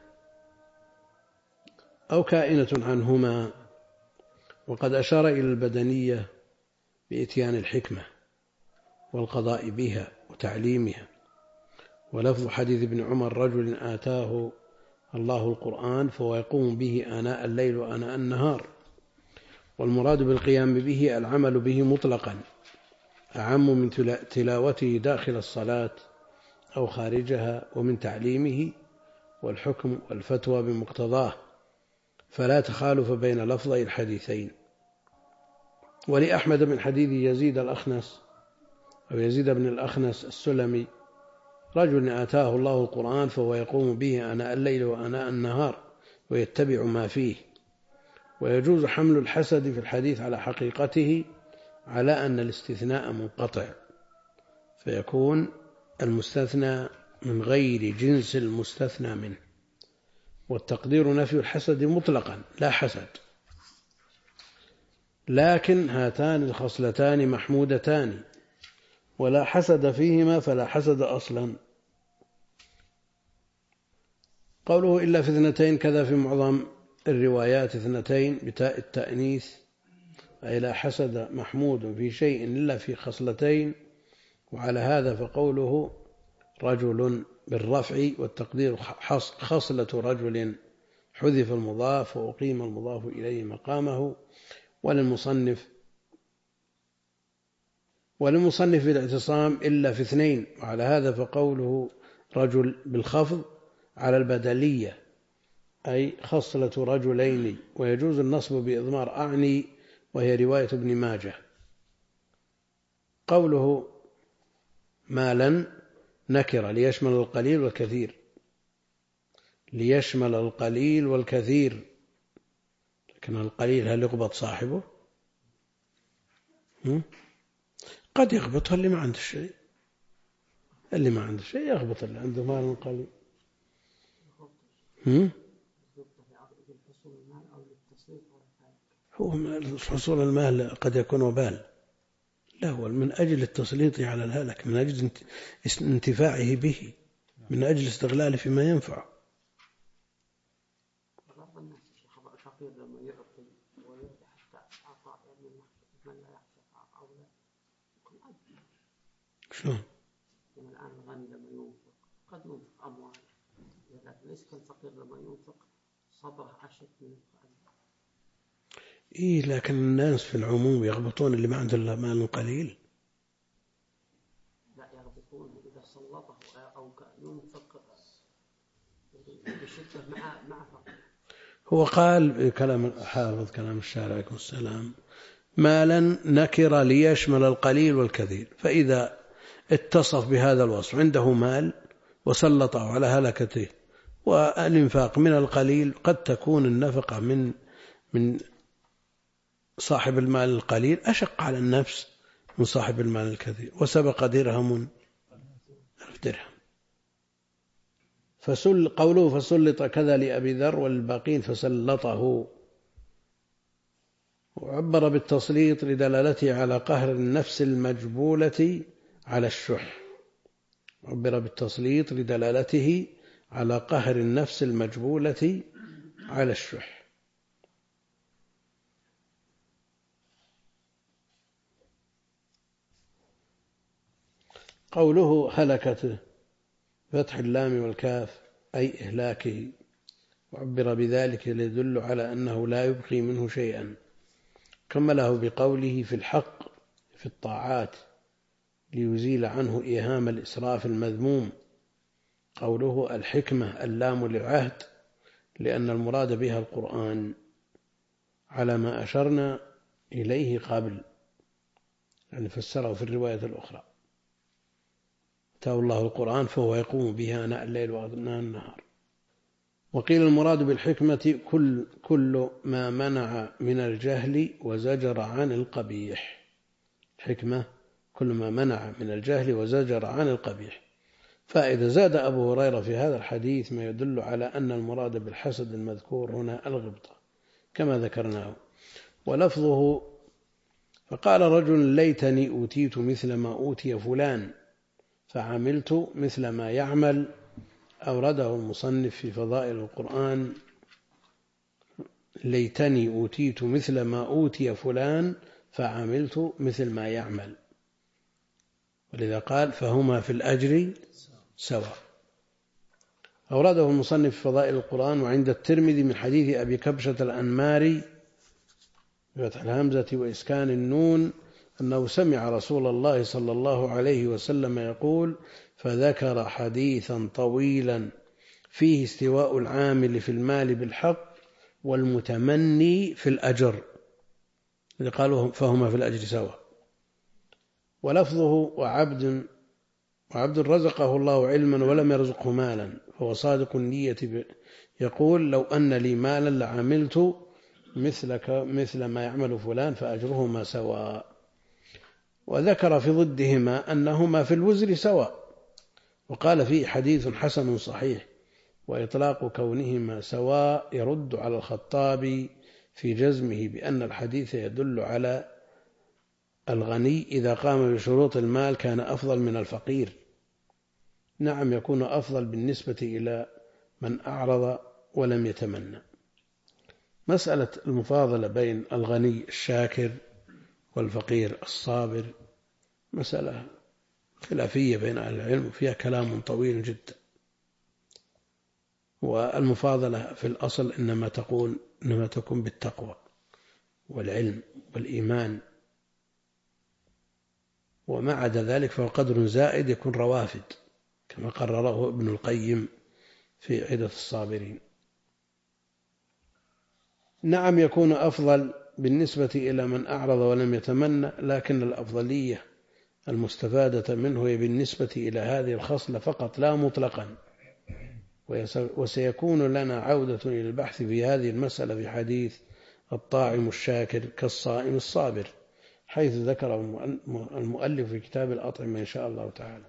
A: أو كائنة عنهما. وقد أشار إلى البدنية بإتيان الحكمة والقضاء بها وتعليمها. ولفظ حديث ابن عمر: رجل آتاه الله القرآن فهو يقوم به آناء الليل وآناء النهار. والمراد بالقيام به العمل به مطلقا، أعم من تلاوته داخل الصلاة أو خارجها، ومن تعليمه والحكم والفتوى بمقتضاه، فلا تخالف بين لفظي الحديثين. ولأحمد من حديث يزيد الأخنس أو يزيد بن الأخنس السلمي: رجل آتاه الله القرآن فهو يقوم به آناء الليل وآناء النهار ويتبع ما فيه. ويجوز حمل الحسد في الحديث على حقيقته على أن الاستثناء منقطع، فيكون المستثنى من غير جنس المستثنى منه. والتقدير نفي الحسد مطلقا، لا حسد. لكن هاتان الخصلتان محمودتان ولا حسد فيهما، فلا حسد أصلا. قوله إلا في اثنتين كذا في معظم الروايات اثنتين بتاء التأنيث، أي لا حسد محمود في شيء إلا في خصلتين. وعلى هذا فقوله رجل بالرفع والتقدير خصلة رجل حذف المضاف وأقيم المضاف إليه مقامه. وللمصنف بالاعتصام إلا في اثنين. وعلى هذا فقوله رجل بالخفض على البدلية، أي خصلة رجلين. ويجوز النصب بإضمار أعني، وهي رواية ابن ماجه. قوله مالا نكر ليشمل القليل والكثير، ليشمل القليل والكثير. لكن القليل هل يقبض صاحبه؟ قد يغبطها اللي ما عنده شيء، اللي ما عنده شيء يغبط اللي عنده مال قليل. هو حصول المال قد يكون وبال، لا هو من أجل التسليط على الهلك، من أجل انتفاعه به، من أجل استغلاله فيما ينفع. شلون؟
C: الآن الغني لما ينفق قد ينفق أموال، لكن ليس كالفقير لما ينفق صبره أشد من الفقير.
A: إيه، لكن الناس في العموم يغبطون اللي ما عنده إلا مال قليل.
C: لا يغبطون إذا سلطه أو ينفق بشدة مع فقير.
A: هو قال كلام حافظ كلام الشارع عليكم السلام: مالا نكر ليشمل القليل والكثير. فإذا اتصف بهذا الوصف، عنده مال وسلطه على هلكته، والإنفاق من القليل، قد تكون النفقة من صاحب المال القليل أشق على النفس من صاحب المال الكثير. وسبق درهم 1000 درهم. قوله فسلط كذا لأبي ذر والباقين فسلطه. وعبر بالتسليط لدلالته على قهر النفس المجبولة على الشح. عبر بالتسليط لدلالته على قهر النفس المجبولة على الشح. قوله هلكته فتح اللام والكاف أي إهلاكه. وعبر بذلك ليدل على أنه لا يبقي منه شيئا. كمله بقوله في الحق في الطاعات ليزيل عنه إيهام الإسراف المذموم. قوله الحكمة اللام للعهد، لأن المراد بها القرآن على ما أشرنا إليه قبل. يعني فسره في الرواية الأخرى: أتاه الله القرآن فهو يقوم به آناء الليل وأثناء النهار. وقيل المراد بالحكمة كل ما منع من الجهل وزجر عن القبيح. الحكمة كل ما منع من الجهل وزجر عن القبيح. فإذا زاد أبو هريرة في هذا الحديث ما يدل على أن المراد بالحسد المذكور هنا الغبطة كما ذكرناه. ولفظه: فقال رجل ليتني أوتيت مثل ما أوتي فلان فعملت مثل ما يعمل، أورده المصنف في فضائل القرآن: ليتني أوتيت مثل ما أوتي فلان فعملت مثل ما يعمل، ولذا قال فهما في الأجر سواء. أورده المصنف في فضائل القرآن. وعند الترمذي من حديث أبي كبشة الأنماري بفتح الهمزة وإسكان النون أنه سمع رسول الله صلى الله عليه وسلم يقول: فذكر حديثا طويلا فيه استواء العامل في المال بالحق والمتمني في الأجر، اللي قالوا فهما في الأجر سواء. ولفظه: وعبد رزقه الله علما ولم يرزقه مالا فهو صادق النية يقول: لو أن لي مالا لعملت مثل ما يعمل فلان فأجرهما سواء. وذكر في ضدهما أنهما في الوزر سواء، وقال فيه حديث حسن صحيح. وإطلاق كونهما سواء يرد على الخطابي في جزمه بأن الحديث يدل على الغني إذا قام بشروط المال كان أفضل من الفقير. نعم، يكون أفضل بالنسبة إلى من أعرض ولم يتمنى. مسألة المفاضلة بين الغني الشاكر والفقير الصابر مسألة خلافية بين أهل العلم وفيها كلام طويل جدا. والمفاضلة في الأصل إنما تكون بالتقوى والعلم والإيمان، وما عدا ذلك فهو قدر زائد يكون روافد كما قرره ابن القيم في عدة الصابرين. نعم، يكون أفضل بالنسبة إلى من أعرض ولم يتمنى، لكن الأفضلية المستفادة منه هي بالنسبة إلى هذه الخصلة فقط لا مطلقا. وسيكون لنا عودة إلى البحث في هذه المسألة في حديث الطاعم الشاكر كالصائم الصابر، حيث ذكر المؤلف في كتاب الأطعمة إن شاء الله تعالى.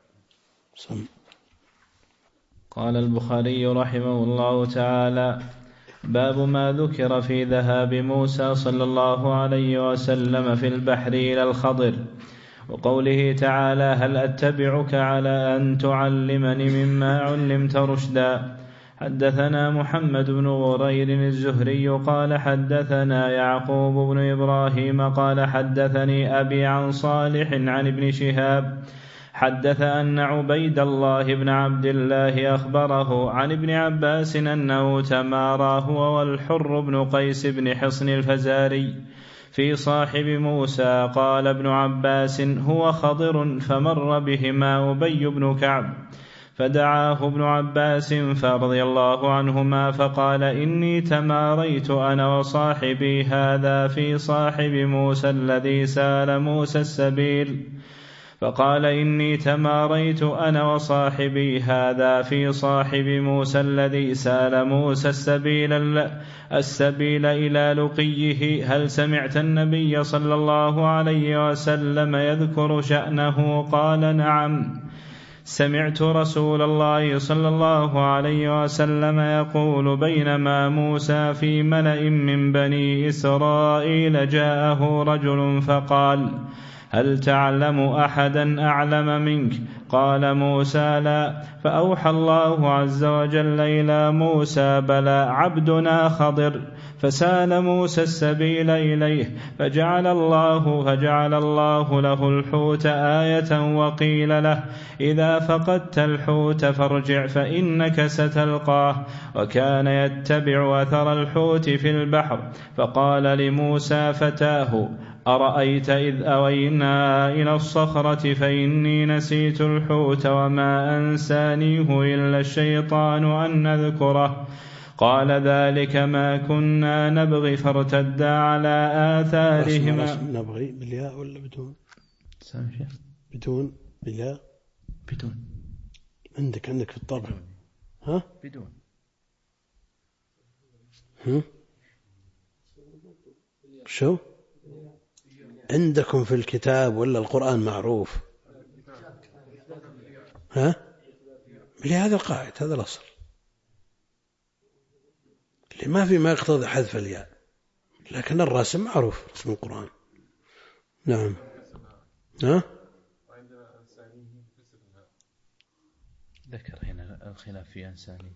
B: قال البخاري رحمه الله تعالى: باب ما ذكر في ذهاب موسى صلى الله عليه وسلم في البحر إلى الخضر، وقوله تعالى: هل أتبعك على أن تعلمني مما علمت رشدا. حدثنا محمد بن غرير الزهري قال حدثنا يعقوب بن إبراهيم قال حدثني أبي عن صالح عن ابن شهاب حدث أن عبيد الله بن عبد الله أخبره عن ابن عباس أنه تمارى هو والحر بن قيس بن حصن الفزاري في صاحب موسى. قال ابن عباس: هو خضر، فمر بهما أبي بن كعب فدعاه ابن عباس فرضي الله عنهما فقال: إني تماريت أنا وصاحبي هذا في صاحب موسى الذي سال موسى السبيل. فقال: إني تماريت أنا وصاحبي هذا في صاحب موسى الذي سال موسى السبيل إلى لقيه. هل سمعت النبي صلى الله عليه وسلم يذكر شأنه؟ قال: نعم، سمعت رسول الله صلى الله عليه وسلم يقول: بينما موسى في ملأ من بني إسرائيل جاءه رجل فقال: هل تعلم أحدا أعلم منك؟ قال موسى: لا. فأوحى الله عز وجل إلى موسى: بلى، عبدنا خضر. فسال موسى السبيل إليه فجعل الله له الحوت آية، وقيل له: إذا فقدت الحوت فارجع فإنك ستلقاه. وكان يتبع أثر الحوت في البحر. فقال لموسى فتاه: أرأيت إذ أوينا إلى الصخرة فإني نسيت الحوت وما أنسانيه إلا الشيطان أن نذكره. قال: ذلك ما كنا نبغي. فارتدا على آثارهما.
A: نبغي بالياء ولا بدون؟ بدون بلا
B: بدون
A: عندك في الطبع. ها
B: بدون
A: شو عندكم في الكتاب ولا القرآن معروف؟ ها بهذا القاعدة، هذا الأصل اللي ما في ما يقتضي حذف الياء، لكن الرسم معروف رسم القرآن. نعم. ها
B: ذكر هنا الخلاف في أنساني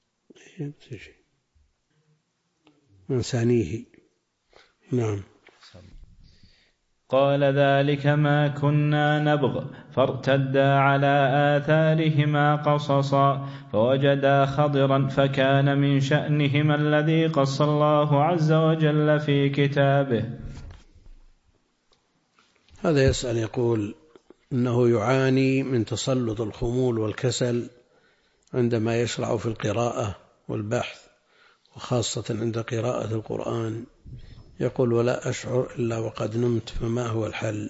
A: أنسانيه. نعم.
B: قال ذلك ما كنا نبغ فارتدا على آثارهما قصصا فوجدا خضرا فكان من شأنهما الذي قص الله عز وجل في كتابه.
A: هذا يسأل يقول إنه يعاني من تسلط الخمول والكسل عندما يشرع في القراءة والبحث، وخاصة عند قراءة القرآن. يقول ولا أشعر إلا وقد نمت، فما هو الحل؟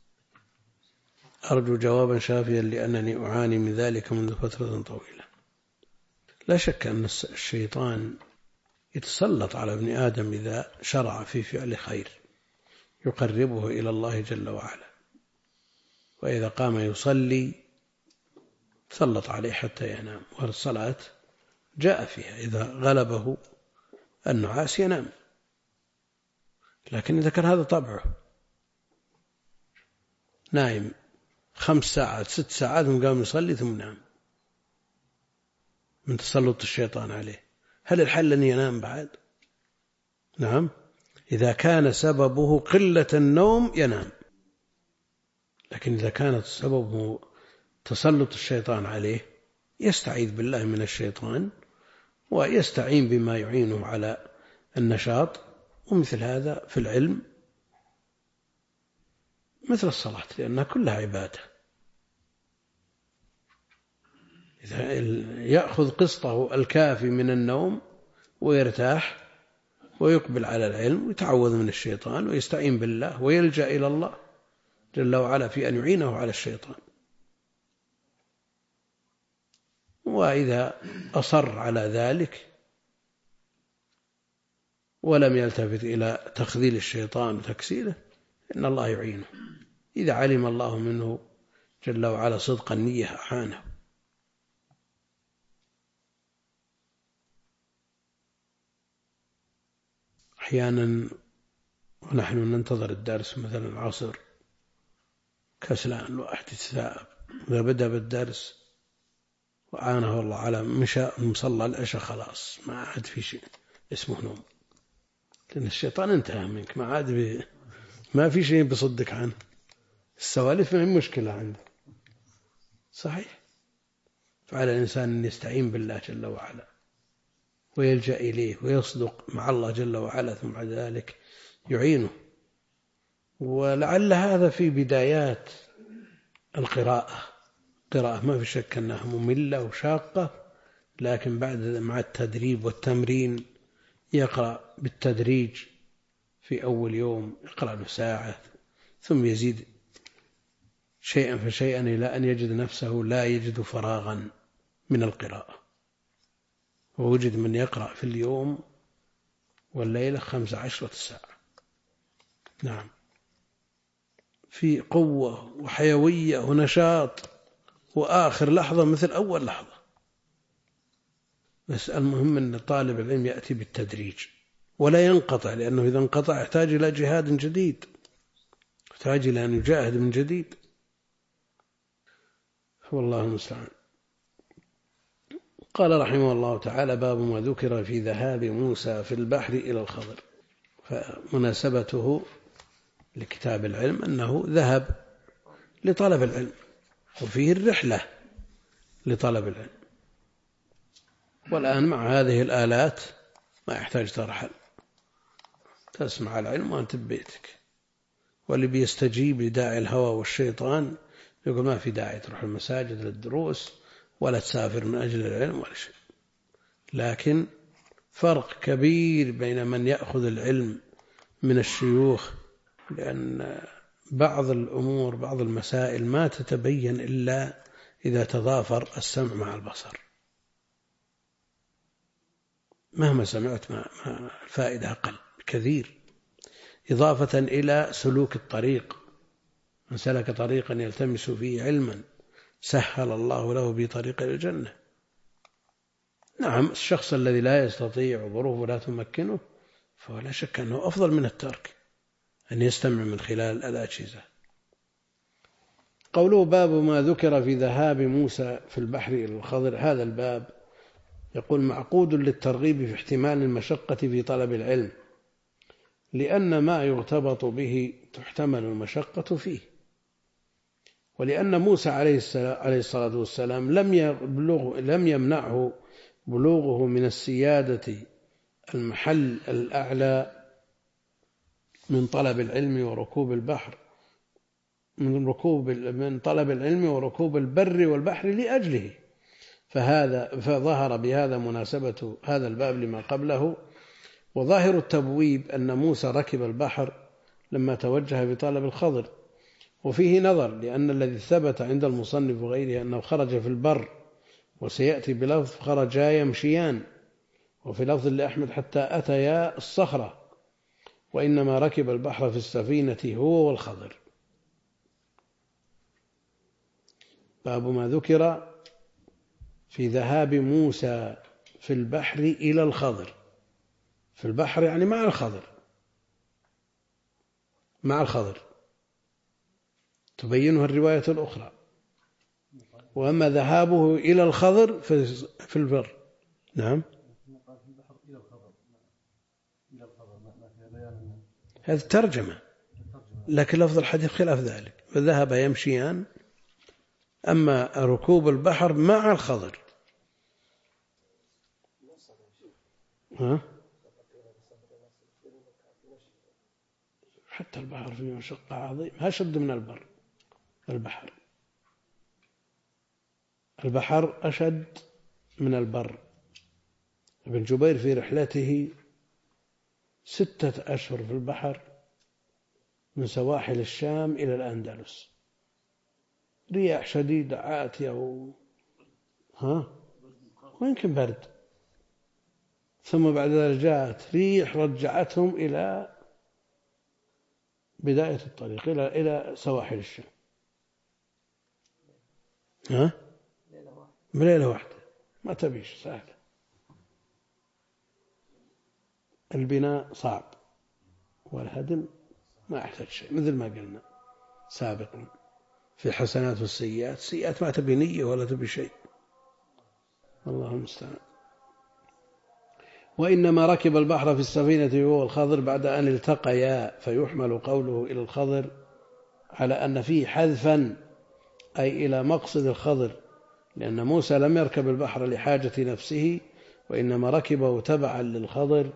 A: أرجو جوابا شافيا لأنني أعاني من ذلك منذ فترة طويلة. لا شك أن الشيطان يتسلط على ابن آدم إذا شرع في فعل خير يقربه إلى الله جل وعلا، وإذا قام يصلي تسلط عليه حتى ينام، والصلاة جاء فيها إذا غلبه النعاس ينام. لكن إذا كان هذا طبعه نايم 5 ساعات 6 ساعات ثم قام يصلي ثم نام من تسلط الشيطان عليه، هل الحل أن ينام بعد؟ نعم. إذا كان سببه قلة النوم ينام، لكن إذا كانت سببه تسلط الشيطان عليه يستعيذ بالله من الشيطان ويستعين بما يعينه على النشاط. ومثل هذا في العلم مثل الصلاة، لأنها كلها عبادة. إذا يأخذ قسطه الكافي من النوم ويرتاح ويقبل على العلم ويتعوذ من الشيطان ويستعين بالله ويلجأ إلى الله جل وعلا في أن يعينه على الشيطان. وإذا أصر على ذلك ولم يلتفت إلى تخذيل الشيطان وتكسيله إن الله يعينه. إذا علم الله منه جل وعلا صدق النية أعانه. أحيانا ونحن ننتظر الدرس مثلا العصر كسلان الواحد يتثاءب، إذا بدأ بالدرس وعانه الله على مشى مصلى العشاء خلاص ما عاد في شيء اسمه نوم، لأن الشيطان انتهى منك، ما في شيء بصدك عنه، السوالف ما هي مشكلة عنده. صحيح. فعلى الإنسان أن يستعين بالله جل وعلا ويلجأ إليه ويصدق مع الله جل وعلا، ثم بعد ذلك يعينه. ولعل هذا في بدايات القراءة ما في شك أنها مملة وشاقة، لكن بعد مع التدريب والتمرين يقرأ بالتدريج. في أول يوم يقرأ له ساعة ثم يزيد شيئا فشيئا إلى أن يجد نفسه لا يجد فراغا من القراءة. ووجد من يقرأ في اليوم والليلة 15 ساعة. نعم، في قوة وحيوية ونشاط، وآخر لحظة مثل أول لحظة. بس المهم أن طالب العلم يأتي بالتدريج ولا ينقطع، لأنه إذا انقطع يحتاج إلى جهاد جديد، يحتاج إلى أن يجاهد من جديد. والله المستعان. قال رحمه الله تعالى باب ما ذكر في ذهاب موسى في البحر إلى الخضر. فمناسبته لكتاب العلم أنه ذهب لطلب العلم، وفيه الرحلة لطلب العلم. والآن مع هذه الآلات ما يحتاج ترحل، تسمع العلم وأنت ببيتك. واللي بيستجيب لداعي الهوى والشيطان يقول ما في داعي تروح المساجد للدروس ولا تسافر من أجل العلم ولا شيء. لكن فرق كبير بين من يأخذ العلم من الشيوخ، لأن بعض الأمور بعض المسائل ما تتبين إلا إذا تضافر السمع مع البصر، مهما سمعت ما الفائدة أقل كثير، إضافة إلى سلوك الطريق، من سلك طريقا يلتمس فيه علما سهل الله له بطريق الجنة. نعم الشخص الذي لا يستطيع وظروفه لا تمكنه فهو لا شك أنه أفضل من الترك أن يستمع من خلال الأجهزة. قوله باب ما ذكر في ذهاب موسى في البحر إلى الخضر، هذا الباب يقول معقود للترغيب في احتمال المشقة في طلب العلم، لأن ما يغتبط به تحتمل المشقة فيه، ولأن موسى عليه الصلاة والسلام لم يمنعه بلوغه من السيادة المحل الأعلى من طلب العلم وركوب البحر، من طلب العلم وركوب البر والبحر لأجله، فظهر بهذا مناسبة هذا الباب لما قبله. وظاهر التبويب أن موسى ركب البحر لما توجه بطلب الخضر، وفيه نظر، لأن الذي ثبت عند المصنف وغيره أنه خرج في البر، وسيأتي بلفظ خرجا يمشيان، وفي لفظ لأحمد حتى أتيا الصخرة، وإنما ركب البحر في السفينة هو والخضر. باب ما ذكر في ذهاب موسى في البحر إلى الخضر، في البحر يعني مع الخضر تبينها الرواية الأخرى، وأما ذهابه إلى الخضر في البر. نعم هذه ترجمة، لكن لفظ الحديث خلاف ذلك، فذهب يمشيان، أما ركوب البحر مع الخضر. حتى البحر فيه مشقة عظيمة، أشد من البر. البحر أشد من البر. ابن جبير في رحلته 6 أشهر في البحر من سواحل الشام إلى الأندلس، رياح شديدة عاتية ويمكن برد، ثم بعد ذلك جاءت ريح رجعتهم إلى بداية الطريق إلى سواحل الشام. بليلة واحدة ما تبيش سهلة. البناء صعب والهدم ما يحتاج شيء، مثل ما قلنا سابقا في الحسنات والسيئات. السيئات ما تبي نية ولا تبي شيء، الله المستعان. وإنما ركب البحر في السفينة هو الخضر بعد أن التقيا، فيحمل قوله إلى الخضر على أن فيه حذفا، أي إلى مقصد الخضر، لأن موسى لم يركب البحر لحاجة نفسه، وإنما ركبه تبعا للخضر.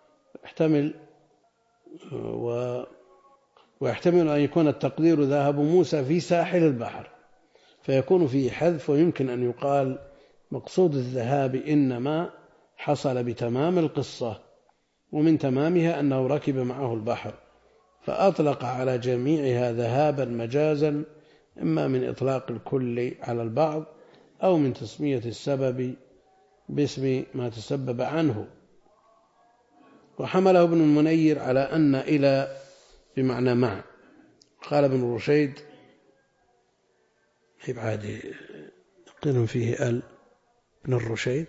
A: ويحتمل أن يكون التقدير ذهب موسى في ساحل البحر، فيكون فيه حذف، ويمكن أن يقال مقصود الذهاب إنما حصل بتمام القصة، ومن تمامها أنه ركب معه البحر، فأطلق على جميعها ذهابا مجازا، إما من إطلاق الكل على البعض أو من تسمية السبب باسم ما تسبب عنه. وحمله ابن المنير على أن إلى بمعنى مع. قال ابن الرشيد عادي قيل فيه ابن الرشيد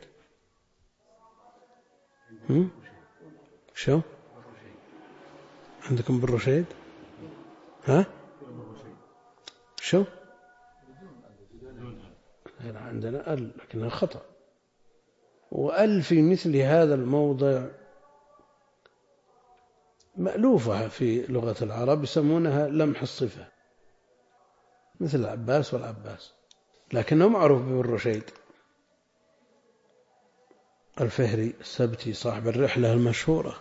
A: شو عندكم بالرشيد شو عندنا لكنها خطأ. في مثل هذا الموضع مألوفة في لغة العرب يسمونها لمح الصفة، مثل العباس والعباس، لكنه معروف بالرشيد. الفهري السبتي صاحب الرحلة المشهورة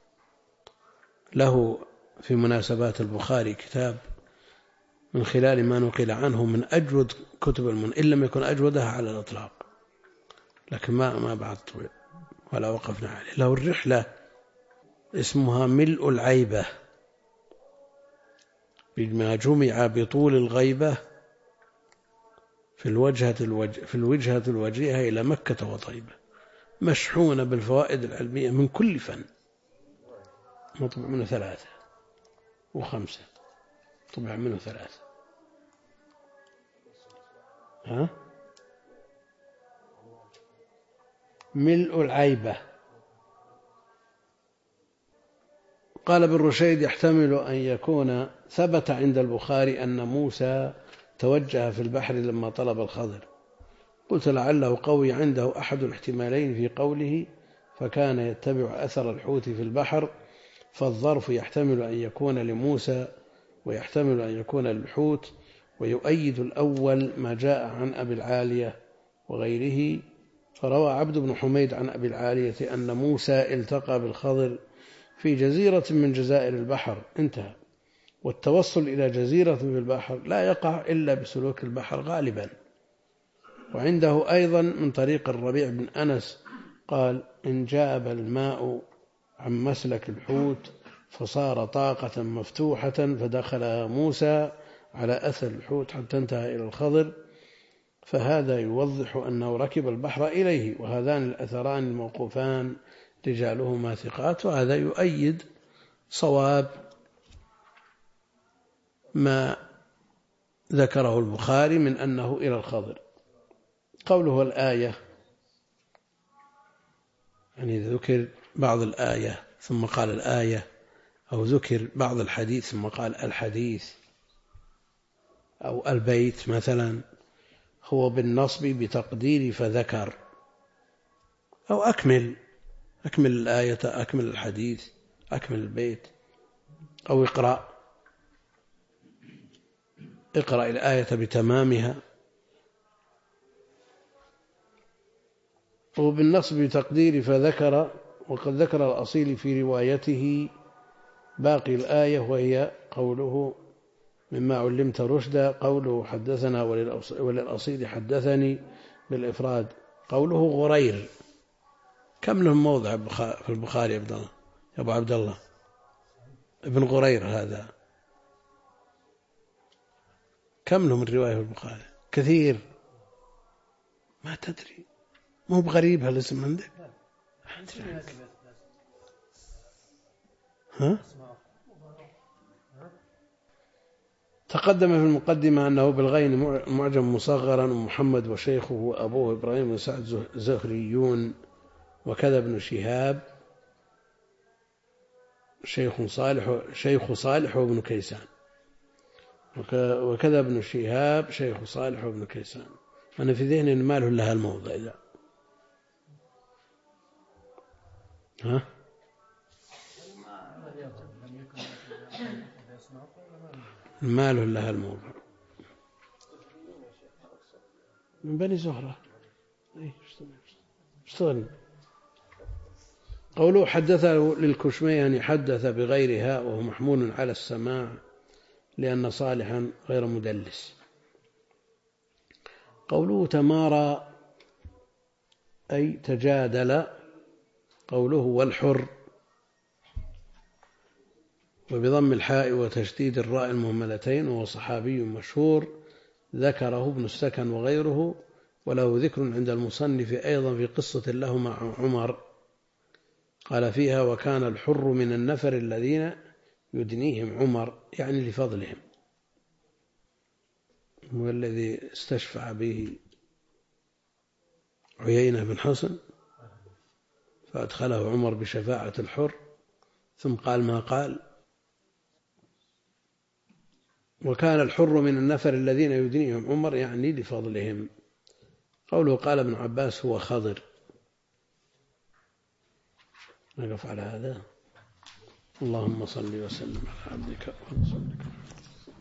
A: له في مناسبات البخاري كتاب من خلال ما نقل عنه من أجود كتب إن لم يكن أجودها على الإطلاق، لكن ما بعد طويل ولا وقفنا عليه. له الرحلة اسمها ملء العيبة، بما جمع بطول الغيبة في الوجهة الوجيهة إلى مكة وطيبة، مشحونة بالفوائد العلمية من كل فن. مطبع منه 3 و5، طبع منه 3. ملء العيبة. قال ابن رشيد: يحتمل أن يكون ثبت عند البخاري أن موسى توجه في البحر لما طلب الخضر. قلت: لعله قوي عنده أحد الاحتمالين في قوله فكان يتبع أثر الحوت في البحر، فالظرف يحتمل أن يكون لموسى ويحتمل أن يكون للحوت، ويؤيد الأول ما جاء عن أبي العالية وغيره. فروى عبد بن حميد عن أبي العالية أن موسى التقى بالخضر في جزيرة من جزائر البحر، انتهى. والتوصل إلى جزيرة في البحر لا يقع إلا بسلوك البحر غالبا. وعنده أيضا من طريق الربيع بن أنس قال: إن جاب الماء عن مسلك الحوت فصار طاقة مفتوحة فدخل موسى على أثر الحوت حتى انتهى إلى الخضر، فهذا يوضح أنه ركب البحر إليه. وهذان الأثران الموقوفان رجالهما ثقات، وهذا يؤيد صواب ما ذكره البخاري من أنه إلى الخضر. قوله الآية، يعني ذكر بعض الآية ثم قال الآية، أو ذكر بعض الحديث ثم قال الحديث، أو البيت مثلا، هو بالنصب بتقدير فذكر، أو أكمل الآية، أكمل الحديث، أكمل البيت، أو اقرأ الآية بتمامها. وبالنصب بتقدير فذكر، وقد ذكر الأصيل في روايته باقي الآية، وهي قوله مما علمت رشدا، قوله حدثنا وللأصيل حدثني بالإفراد، قوله غرير. كم لهم موضع في البخاري يا أبو عبد الله؟ ابن غرير هذا كم لهم الرواية في البخاري؟ كثير، ما تدري، مو بغريب هالاسم عندك؟ تقدم في المقدمة أنه بالغين معجم مصغرا، ومحمد وشيخه وأبوه إبراهيم بن سعد زهريون، وكذا ابن شهاب شيخ صالح وابن كيسان، وكذا ابن شهاب شيخ صالح وابن كيسان. أنا في ذهني أن ماله لها الموضع ذا. ماله لها الموضع من بني زهرة. اشتغل. قوله حدث للكشميهني حدث بغير هاء، وهو محمول على السماع لأن صالحا غير مدلس. قوله تمارى أي تجادل. قوله والحر وبضم الحاء وتشديد الراء المهملتين، وهو صحابي مشهور ذكره ابن السكن وغيره، وله ذكر عند المصنف أيضا في قصة له مع عمر قال فيها: وكان الحر من النفر الذين يدنيهم عمر، يعني لفضلهم، هو الذي استشفع به عيينة بن حصن فأدخله عمر بشفاعة الحر، ثم قال ما قال: وكان الحر من النفر الذين يدنيهم عمر، يعني لفضلهم. قوله قال ابن عباس هو خضر. نقف على هذا. اللهم صل وسلم على عبدك ورسولك